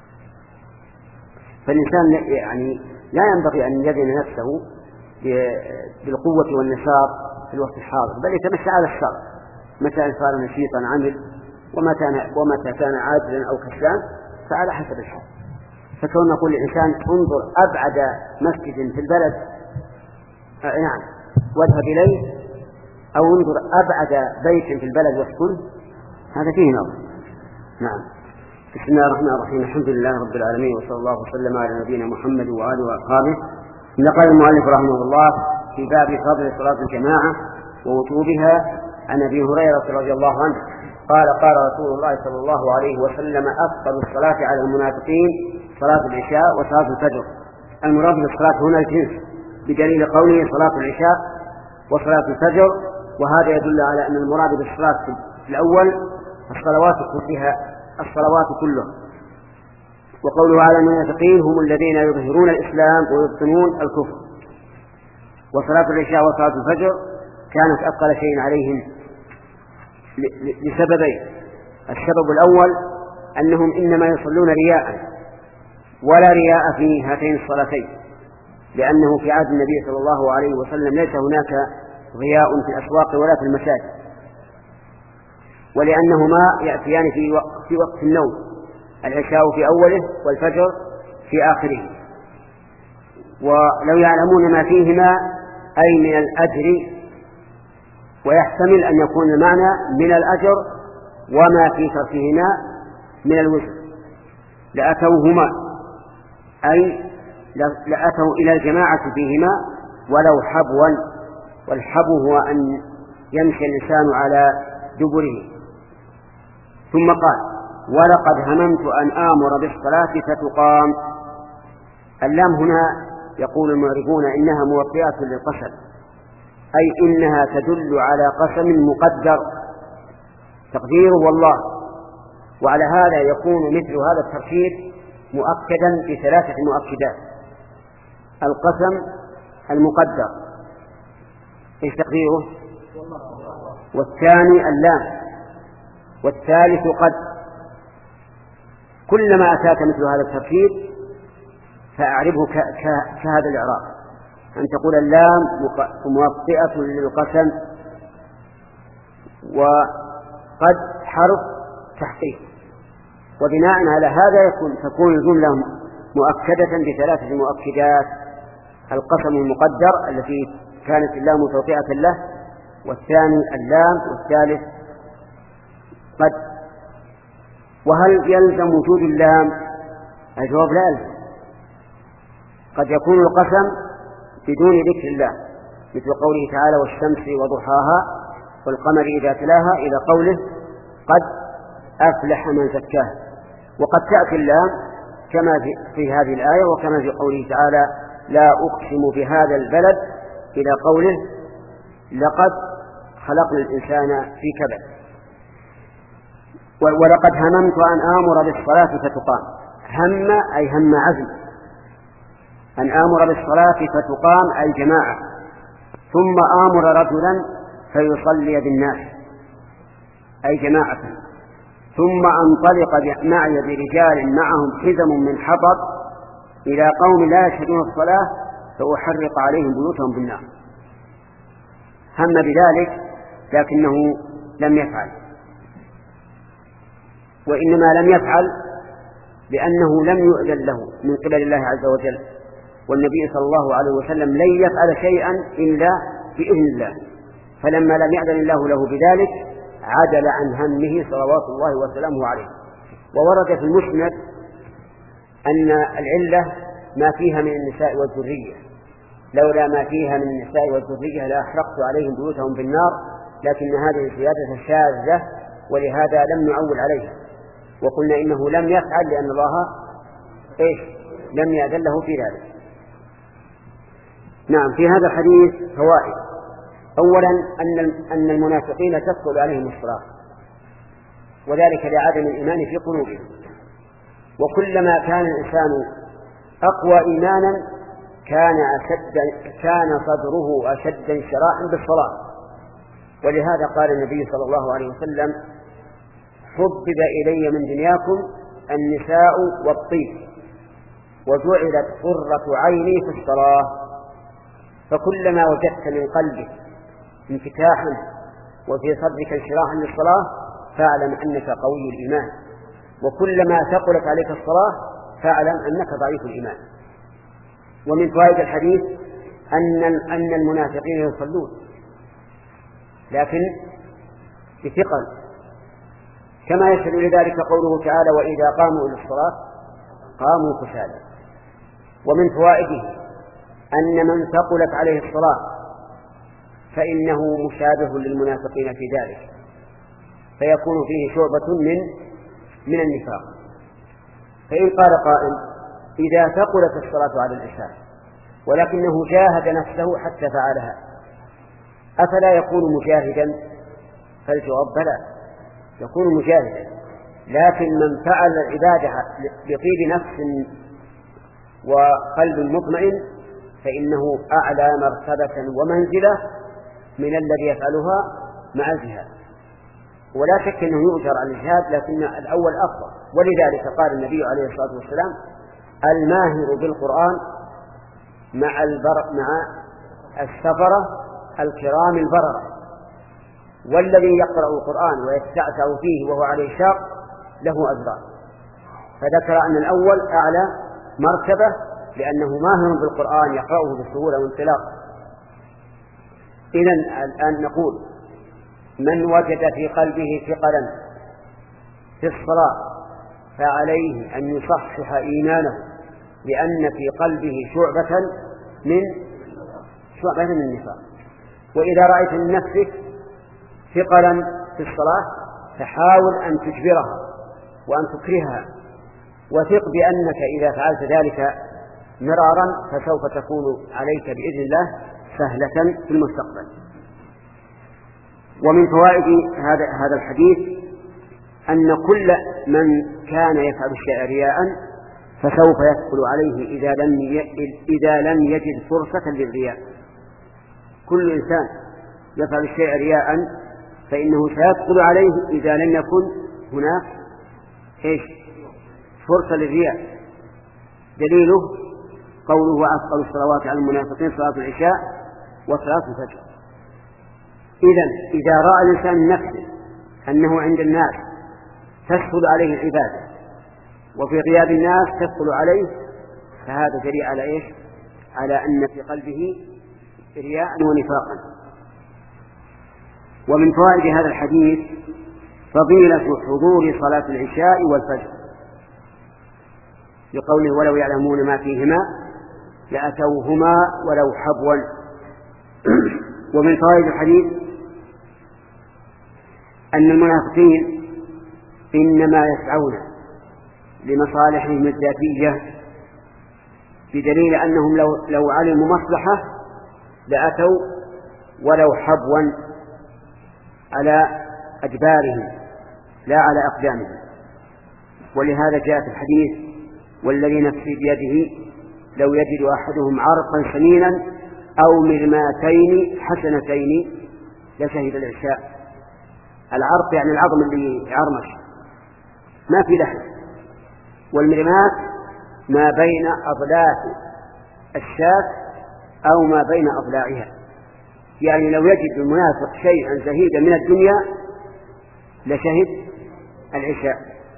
[SPEAKER 1] فالإنسان يعني لا ينبغي أن يدين نفسه بالقوة والنشاط في الوقت الحاضر، بل يتمشى على الشر، متى صار نشيطا عمل، ومتى, ومتى كان عاجلا أو كسلان فعلى حسب الحال. فكون نقول للإنسان انظر أبعد مسجد في البلد آه نعم واذهب إليه، أو انظر أبعد بيت في البلد واسكن، هذا فيه نظر. نعم. بسم الله الرحمن الرحيم، الحمد لله رب العالمين، وصلى الله وسلم على نبينا محمد وآله وأصحابه. نقل المؤلف رحمه الله في باب فضل صلاة الجماعة ووجوبها عن أبي هريرة رضي الله عنه قال قال رسول الله صلى الله عليه وسلم أفضل الصلاة على المنافقين صلاة العشاء وصلاة الفجر. المراد بالصلاة هنا الجنس بدليل قوله صلاة العشاء وصلاة الفجر، وهذا يدل على أن المراد بالصلاة في الأول الصلوات كلها الصلوات كلها. وقوله على المنافقين هم الذين يظهرون الإسلام ويبطنون الكفر. وصلاة العشاء وصلاة الفجر كانت أثقل شيء عليهم لسببين. السبب الأول أنهم إنما يصلون رياء، ولا رياء في هاتين الصلاتين، لأنه في عهد النبي صلى الله عليه وسلم ليس هناك رياء في الأسواق ولا في المساجد، ولأنهما يأتيان في وقت, في وقت النوم، العشاء في أوله والفجر في آخره. ولو يعلمون ما فيهما أي من الأجر، ويحتمل أن يكون المعنى من الأجر وما في تركهما من الوزر لأتوهما، أي لأتوا إلى الجماعة فيهما ولو حبوا. والحبو هو أن يمشي الإنسان على دبره. ثم قال ولقد هممت أن آمر بالصلاة فتقام. اللام هنا يقول المعربون إنها موطئة للقسم، أي إنها تدل على قسم مقدر تقديره والله. وعلى هذا يكون مثل هذا التركيب مؤكدا بثلاثة مؤكدات: القسم المقدر ايش تقديره، والثاني اللام، والثالث قد. كلما أتاك مثل هذا التركيب فأعربه كهذا الإعراب، أن تقول اللام موطئة للقسم، وقد حرف تحقيق. وبناء على هذا يكون تكون الجملة مؤكدة بثلاثة مؤكدات: القسم المقدر التي كانت اللام توطئة له، والثاني اللام، والثالث قد. وهل يلزم وجود اللام؟ الجواب لا يلزم. قد يكون القسم بدون ذكر الله، مثل قوله تعالى والشمس وضحاها والقمر إذا تلاها إلى قوله قد أفلح من زكاها. وقد تأتي اللام كما في هذه الآية، وكما في قوله تعالى لا أقسم بهذا البلد إلى قوله لقد خلقنا الإنسان في كبد. ولقد هممت أن آمر بالصلاة فتقام. هم أي هم عزم، أن آمر بالصلاة فتقام أي جماعة، ثم آمر رجلا فيصلي بالناس أي جماعة، ثم أنطلق معي برجال معهم حزم من حطب إلى قوم لا يشهدون الصلاة فأحرق عليهم بيوتهم بالنار. هم بذلك لكنه لم يفعل، وإنما لم يفعل لأنه لم يؤذن له من قبل الله عز وجل، والنبي صلى الله عليه وسلم لن يفعل شيئا إلا بإذن الله، فلما لم يأذن الله له بذلك عدل عن همه صلوات الله وسلامه عليه. وورد في المسند أن العلة ما فيها من النساء والذرية، لولا ما فيها من النساء والذرية لأحرقت عليهم بيوتهم بالنار، لكن هذه الزيادة شاذة ولهذا لم نعول عليها، وقلنا إنه لم يفعل لأن الله إيش لم يأذن له في ذلك. نعم. في هذا الحديث فوائد. أولا أن أن المنافقين تدخل عليهم الصلاة، وذلك لعدم الإيمان في قلوبهم، وكلما كان الإنسان أقوى إيمانا كان أشد كان صدره أشد انشراحا بالصلاة. ولهذا قال النبي صلى الله عليه وسلم: حبب إلي من دنياكم النساء والطيب وجعلت قرة عيني في الصلاة. فكلما وجدت من قلبك انفتاحا وفي صدرك انشراحا للصلاة فاعلم أنك قوي الإيمان، وكلما ثقلت عليك الصلاة فاعلم أنك ضعيف الإيمان. ومن فوائد الحديث أن أن المنافقين يصلون لكن بثقل، كما يشهد لذلك قوله تعالى: وإذا قاموا إلى الصلاة قاموا كسالى. ومن فوائده أن من ثقلت عليه الصلاة فإنه مشابه للمنافقين في ذلك، فيكون فيه شعبة من من النفاق. فإن قال قائل: إذا ثقلت الصلاة على الإنسان ولكنه جاهد نفسه حتى فعلها أفلا يكون مجاهدا؟ فالجواب بلى، يكون مجاهدا، لكن من فعل العبادة بطيب نفس وقلب مطمئن فإنه أعلى مرتبة ومنزلة من الذي يفعلها مع الجهاد. ولا شك أنه يؤجر على الجهاد، لكن الأول أفضل. ولذلك قال النبي عليه الصلاة والسلام: الماهر بالقرآن مع البر مع السفرة الكرام البررة، والذي يقرأ القرآن ويستعتع فيه وهو عليه شاق له أجران. فذكر أن الأول أعلى مرتبة لأنه ماهر بالقرآن يقرأه بسهولة وانطلاق. إذن الآن نقول: من وجد في قلبه ثقلا في الصلاة فعليه أن يصحح إيمانه، لأن في قلبه شعبة من شعبة من النفاق. وإذا رأيت من نفسك ثقلا في الصلاة فحاول أن تجبرها وأن تكرهها، وثق بأنك إذا فعلت ذلك مرارا فسوف تكون عليك بإذن الله سهلة في المستقبل. ومن فوائد هذا هذا الحديث أن كل من كان يفعل الشيء رياء فسوف يدخل عليه إذا لم إذا لم يجد فرصة للرياء. كل إنسان يفعل الشيء رياء فإنه سيدخل عليه إذا لم يكن هناك إيش فرصة للرياء. دليله قوله: أثقل الصلوات على المنافقين صلاة العشاء وصلاة الفجر. إذن إذا رأى الإنسان نفسه أنه عند الناس تسهل عليه العبادة وفي غياب الناس تدخل عليه فهذا دليل على إيش؟ على أن في قلبه رياء ونفاقا. ومن فوائد هذا الحديث فضيلة حضور صلاة العشاء والفجر، لقوله: ولو يعلمون ما فيهما لأتوهما ولو حبوا. ومن فوائد الحديث أن المنافقين إنما يسعون لمصالحهم الذاتية، بدليل أنهم لو, لو علموا مصلحة لأتوا ولو حبوا على أجبارهم لا على أقدامهم. ولهذا جاء في الحديث: والذي نفسي بيده لو يجد أحدهم عرقا سمينا أو مرماتين حسنتين لشهد العشاء. العرق يعني العظم اللي يعرمش ما في لحم، والمرمات ما بين أضلاع الشاة أو ما بين أضلاعها، يعني لو يجد المنافق شيئا زهيدا من الدنيا لشهد العشاء.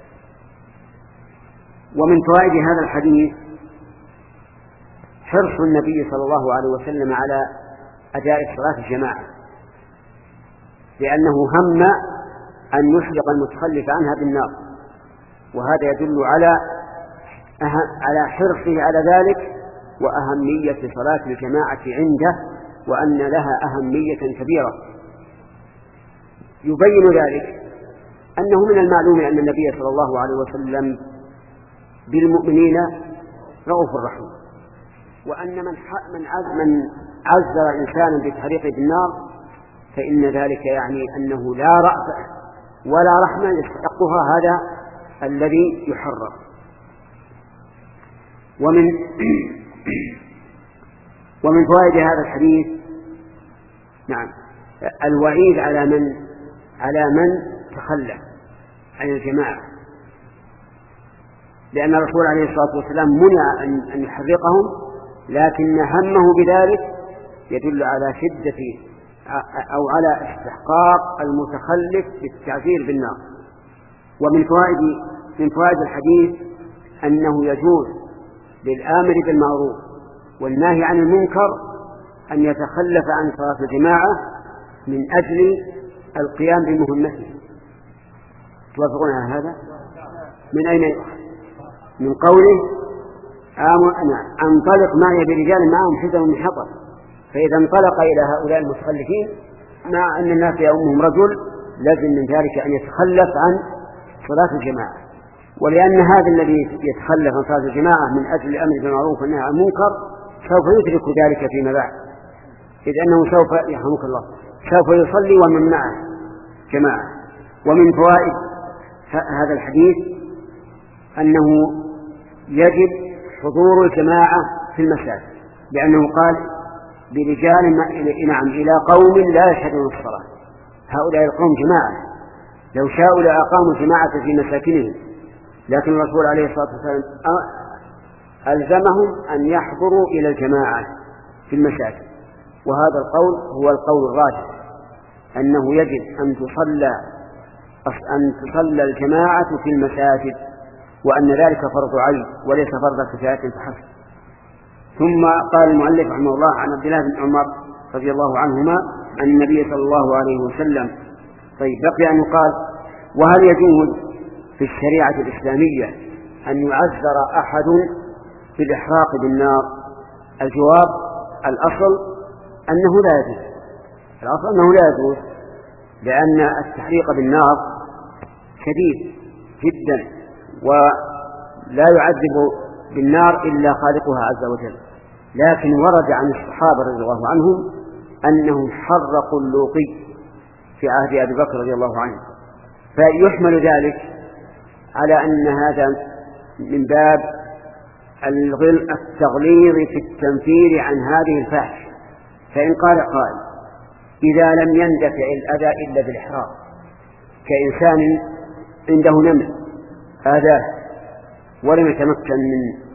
[SPEAKER 1] ومن فوائد هذا الحديث حرص النبي صلى الله عليه وسلم على أداء صلاة الجماعة، لأنه هم أن يحرق المتخلف عنها بالنار، وهذا يدل على على حرصه على ذلك وأهمية صلاة الجماعة عنده، وأن لها أهمية كبيرة. يبين ذلك أنه من المعلوم أن النبي صلى الله عليه وسلم بالمؤمنين رؤوف رحيم، وأن من من عزر إنسانا بتحريقه بالنار فإن ذلك يعني أنه لا رأفة ولا رحمة يستحقها هذا الذي يحرق. ومن ومن فوائد هذا الحديث نعم الوعيد على من على من تخلى عن الجماعة، لأن الرسول عليه الصلاة والسلام منع أن يحرقهم، لكن همه بذلك يدل على شدة أو على استحقاق المتخلف بالتعذير بالنار. ومن فوائد من فوائد الحديث أنه يجوز للآمر بالمعروف والناهي عن المنكر أن يتخلف عن صلاة الجماعة من أجل القيام بمهمته. توافقون على هذا؟ من أين يؤخذ؟ من قوله انطلق معي برجال معهم حزم من حطب، فإذا انطلق إلى هؤلاء المتخلفين مع أن الناس يؤمهم رجل لازم من ذلك أن يتخلف عن صلاة الجماعة، ولأن هذا الذي يتخلف عن صلاة الجماعة من أجل الأمر بالمعروف والنهي عن المنكر سوف يدرك ذلك فيما بعد، إذ أنه سوف يرحمك الله سوف يصلي ومن معه جماعة. ومن فوائد هذا الحديث أنه يجب حضور الجماعة في المساجد، لأنه قال برجال نعم إلى قوم لا يشهدون الصلاة، هؤلاء القوم جماعة لو شاءوا لأقاموا جماعة في مساكنهم، لكن الرسول عليه الصلاة والسلام ألزمهم أن يحضروا إلى الجماعة في المساجد. وهذا القول هو القول الراجح، أنه يجب أن تصلى أن تصلى الجماعة في المساجد، وأن ذلك فرض عين وليس فرض كفاية فحسب. ثم قال المؤلف رحمه الله عن عبد الله بن عمر رضي الله عنهما عن النبي صلى الله عليه وسلم. طيب بقي أن يقال وهل يجوز في الشريعة الإسلامية أن يعذر أحد بالإحراق بالنار؟ الجواب الأصل أنه لا يجوز، الأصل أنه لا يجوز، لأن التحريق بالنار شديد جدا ولا يعذب بالنار إلا خالقها عز وجل. لكن ورد عن الصحابة رضي الله عنهم أنهم حرقوا اللوطي في عهد أبي بكر رضي الله عنه، فيحمل ذلك على أن هذا من باب التغليظ في التنفير عن هذه الفاحشة. فإن قال قائل إذا لم يندفع الأذى إلا بالإحراق، كإنسان عنده نمل آذاه ولم يتمكن من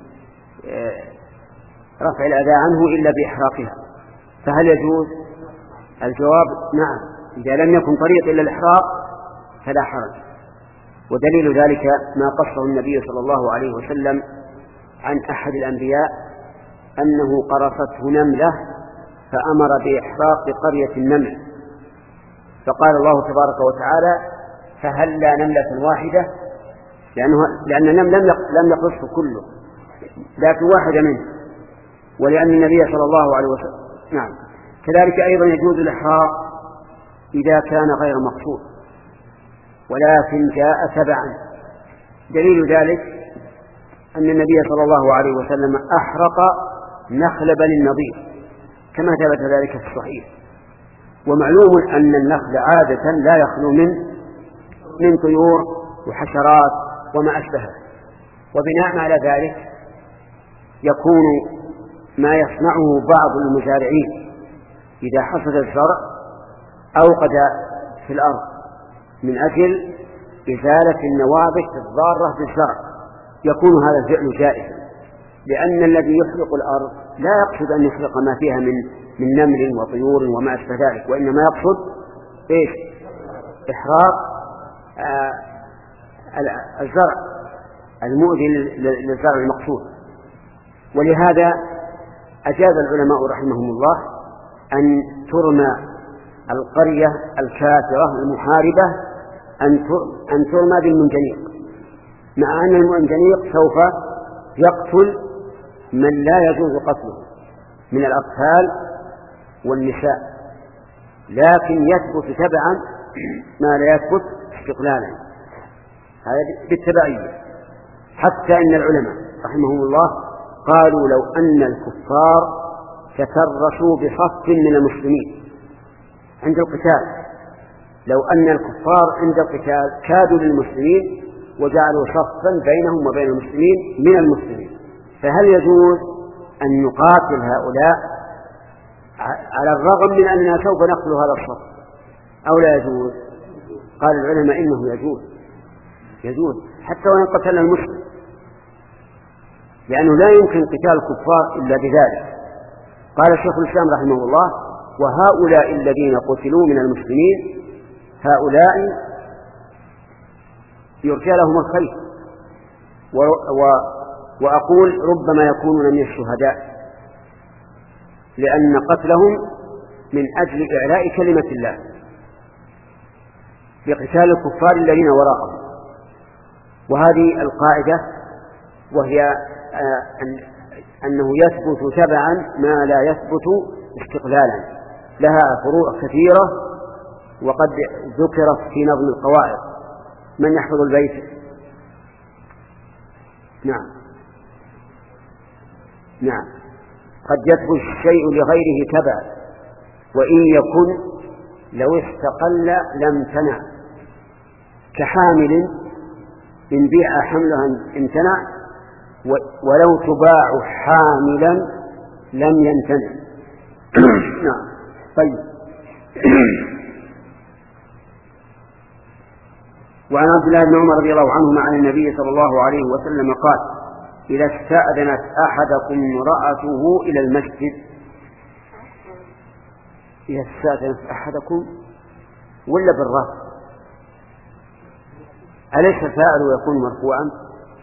[SPEAKER 1] رفع الأذى عنه إلا بإحراقها، فهل يجوز؟ الجواب نعم، إذا لم يكن طريق إلا الإحراق فلا حرج. ودليل ذلك ما قصه النبي صلى الله عليه وسلم عن أحد الأنبياء أنه قرصته نملة فأمر بإحراق قرية النمل، فقال الله تبارك وتعالى فهل لا نملة واحدة، لأنه لأن النمل لم يقصه كله لكن واحدة منه، ولأن النبي صلى الله عليه وسلم نعم. كذلك أيضا يجوز الإحراق إذا كان غير مقصود ولكن جاء تبعا. دليل ذلك أن النبي صلى الله عليه وسلم أحرق نخل بني النضير كما ثبت ذلك في الصحيح. ومعلوم أن النخل عادة لا يخلو من من طيور وحشرات وما أشبهه، وبناء على ذلك يكون ما يصنعه بعض المزارعين إذا حصد الزرع أوقد في الأرض من أجل إزالة النوابت الضارة بالزرع، يكون هذا الفعل جائزا، لأن الذي يحرق الأرض لا يقصد أن يحرق ما فيها من من نمل وطيور وما أشبه ذلك، وإنما يقصد إيش؟ إحراق آه الزرع المؤذي للزرع المقصود. ولهذا أجاز العلماء رحمهم الله أن ترمى القرية الكافرة المحاربة أن ترمى بالمنجنيق، مع أن المنجنيق سوف يقتل من لا يجوز قتله من الأطفال والنساء، لكن يثبت تبعا ما لا يثبت استقلالا، هذا بالتبعية. حتى إن العلماء رحمهم الله قالوا لو أن الكفار تترسوا بصف من المسلمين عند القتال، لو أن الكفار عند القتال كادوا للمسلمين وجعلوا صفا بينهم وبين المسلمين من المسلمين، فهل يجوز أن نقاتل هؤلاء على الرغم من أننا سوف نقتل هذا الصف أو لا يجوز؟ قال العلماء إنه يجوز، يجوز حتى وإن قتل المسلم، لأنه لا يمكن قتال الكفار إلا بذلك. قال الشيخ الإسلام رحمه الله: وهؤلاء الذين قتلوا من المسلمين هؤلاء يرجى لهم الخير، و و وأقول ربما يكونون من الشهداء، لأن قتلهم من أجل إعلاء كلمة الله بقتال الكفار الذين وراءهم. وهذه القاعدة وهي أنه يثبت تبعا ما لا يثبت استقلالا، لها فروع كثيرة وقد ذكرت في نظم القواعد. من يحفظ البيت؟ نعم نعم قد يثبت الشيء لغيره تبع، وإن يكن لو استقل لم تنع، كحامل إن بيع حملها امتنع، ولو تباع حاملا لم يمتنع. نعم. طيب. وعن عبد الله بن عمر رضي الله عنهما عن النبي صلى الله عليه وسلم قال: إذا استأذنت أحدكم امرأته إلى المسجد، إذا استأذنت أحدكم ولا بالرفع؟ أليس الفاعل يكون مرفوعا؟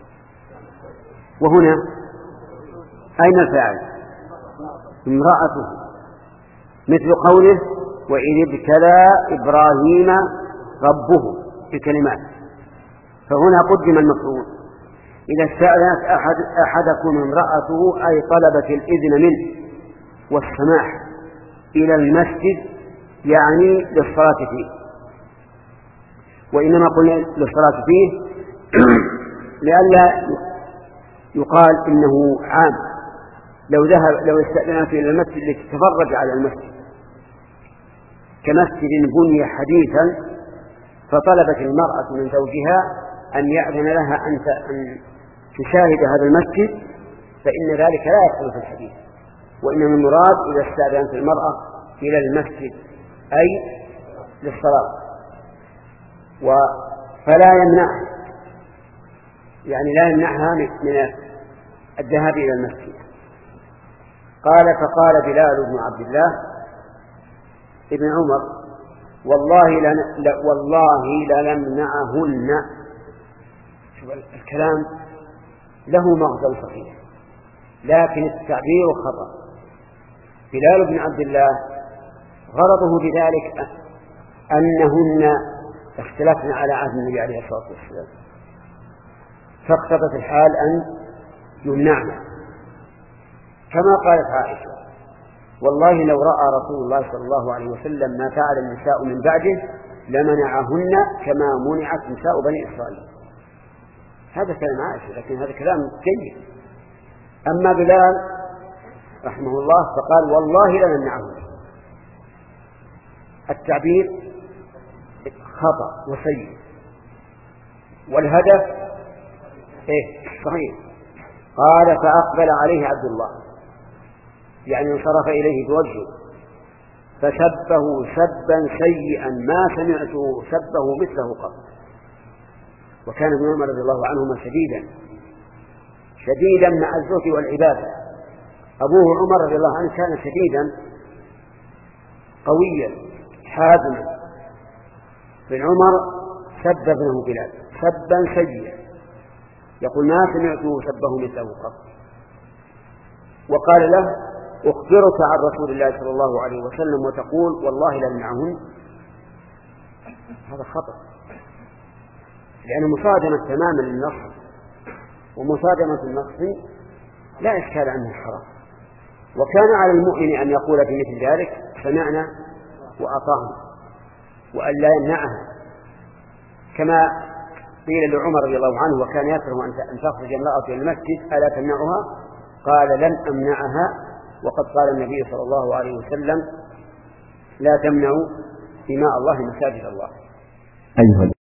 [SPEAKER 1] وهنا أين الفاعل؟ امرأته، مثل قوله: وإذ ابتلى إبراهيم ربه بكلمات، فهنا قدم المفعول. إذا استأذنت أحد أحدكم امرأته أي طلبت الإذن منه والسماح إلى المسجد، يعني للصلاة فيه. وإنما قلنا للصلاة فيه لئلا يقال إنه عام، لو ذهب لو استأذنت إلى المسجد لتتفرج على المسجد، كمسجد بني حديثا فطلبت المرأة من زوجها أن يأذن لها أن تشاهد هذا المسجد، فإن ذلك لا يدخل في الحديث، وإنما المراد إذا استأذنت المرأة إلى المسجد أي للصلاة، فلا يمنعها، يعني لا يمنعها من الذهاب إلى المسجد. قال: فقال بلال بن عبد الله ابن عمر: والله لن والله لنمنعهن. شوف الكلام له مغزى صحيح، لكن التعبير خطأ. بلال بن عبد الله غرضه بذلك أنهن اختلفن على عهد النبي عليه الصلاة والسلام، فاقتضت الحال أن يمنعن، كما قالت عائشة: والله لو رأى رسول الله صلى الله عليه وسلم ما فعل النساء من بعده لمنعهن كما منعت نساء بني إسرائيل. هذا كلام عائشة، لكن هذا كلام جيد. أما بلال رحمه الله فقال: والله لنمنعهن. التعبير خطأ وسيء، والهدف إيه صحيح. قال: فأقبل عليه عبد الله، يعني انصرف إليه بوجهه فسبه سبا سيئا ما سمعته سبه مثله قط. وكان ابن عمر رضي الله عنهما شديدا شديدا مع الزهد والعبادة. أبوه عمر رضي الله عنه كان شديدا قويا حازما، بن عمر سب ابنه بلال سبا سيئا يقول: ما سمعته سبه مثله قط. وقال له: أخبرك عن رسول الله صلى الله عليه وسلم وتقول والله لا نمنعهن، هذا خطأ، لأن مصادمة تماما للنص، ومصادمة النص لا إشكال عنه حرام. وكان على المؤمن أن يقول في مثل ذلك سمعنا وأطعنا، وأن لا يمنعها، كما قيل لعمر رضي الله عنه وكان يكره أن تخرج امرأة إلى المسجد ألا تمنعها؟ قال لن أمنعها، وقد قال النبي صلى الله عليه وسلم لا تمنعوا إماء الله مساجد الله.
[SPEAKER 5] أيها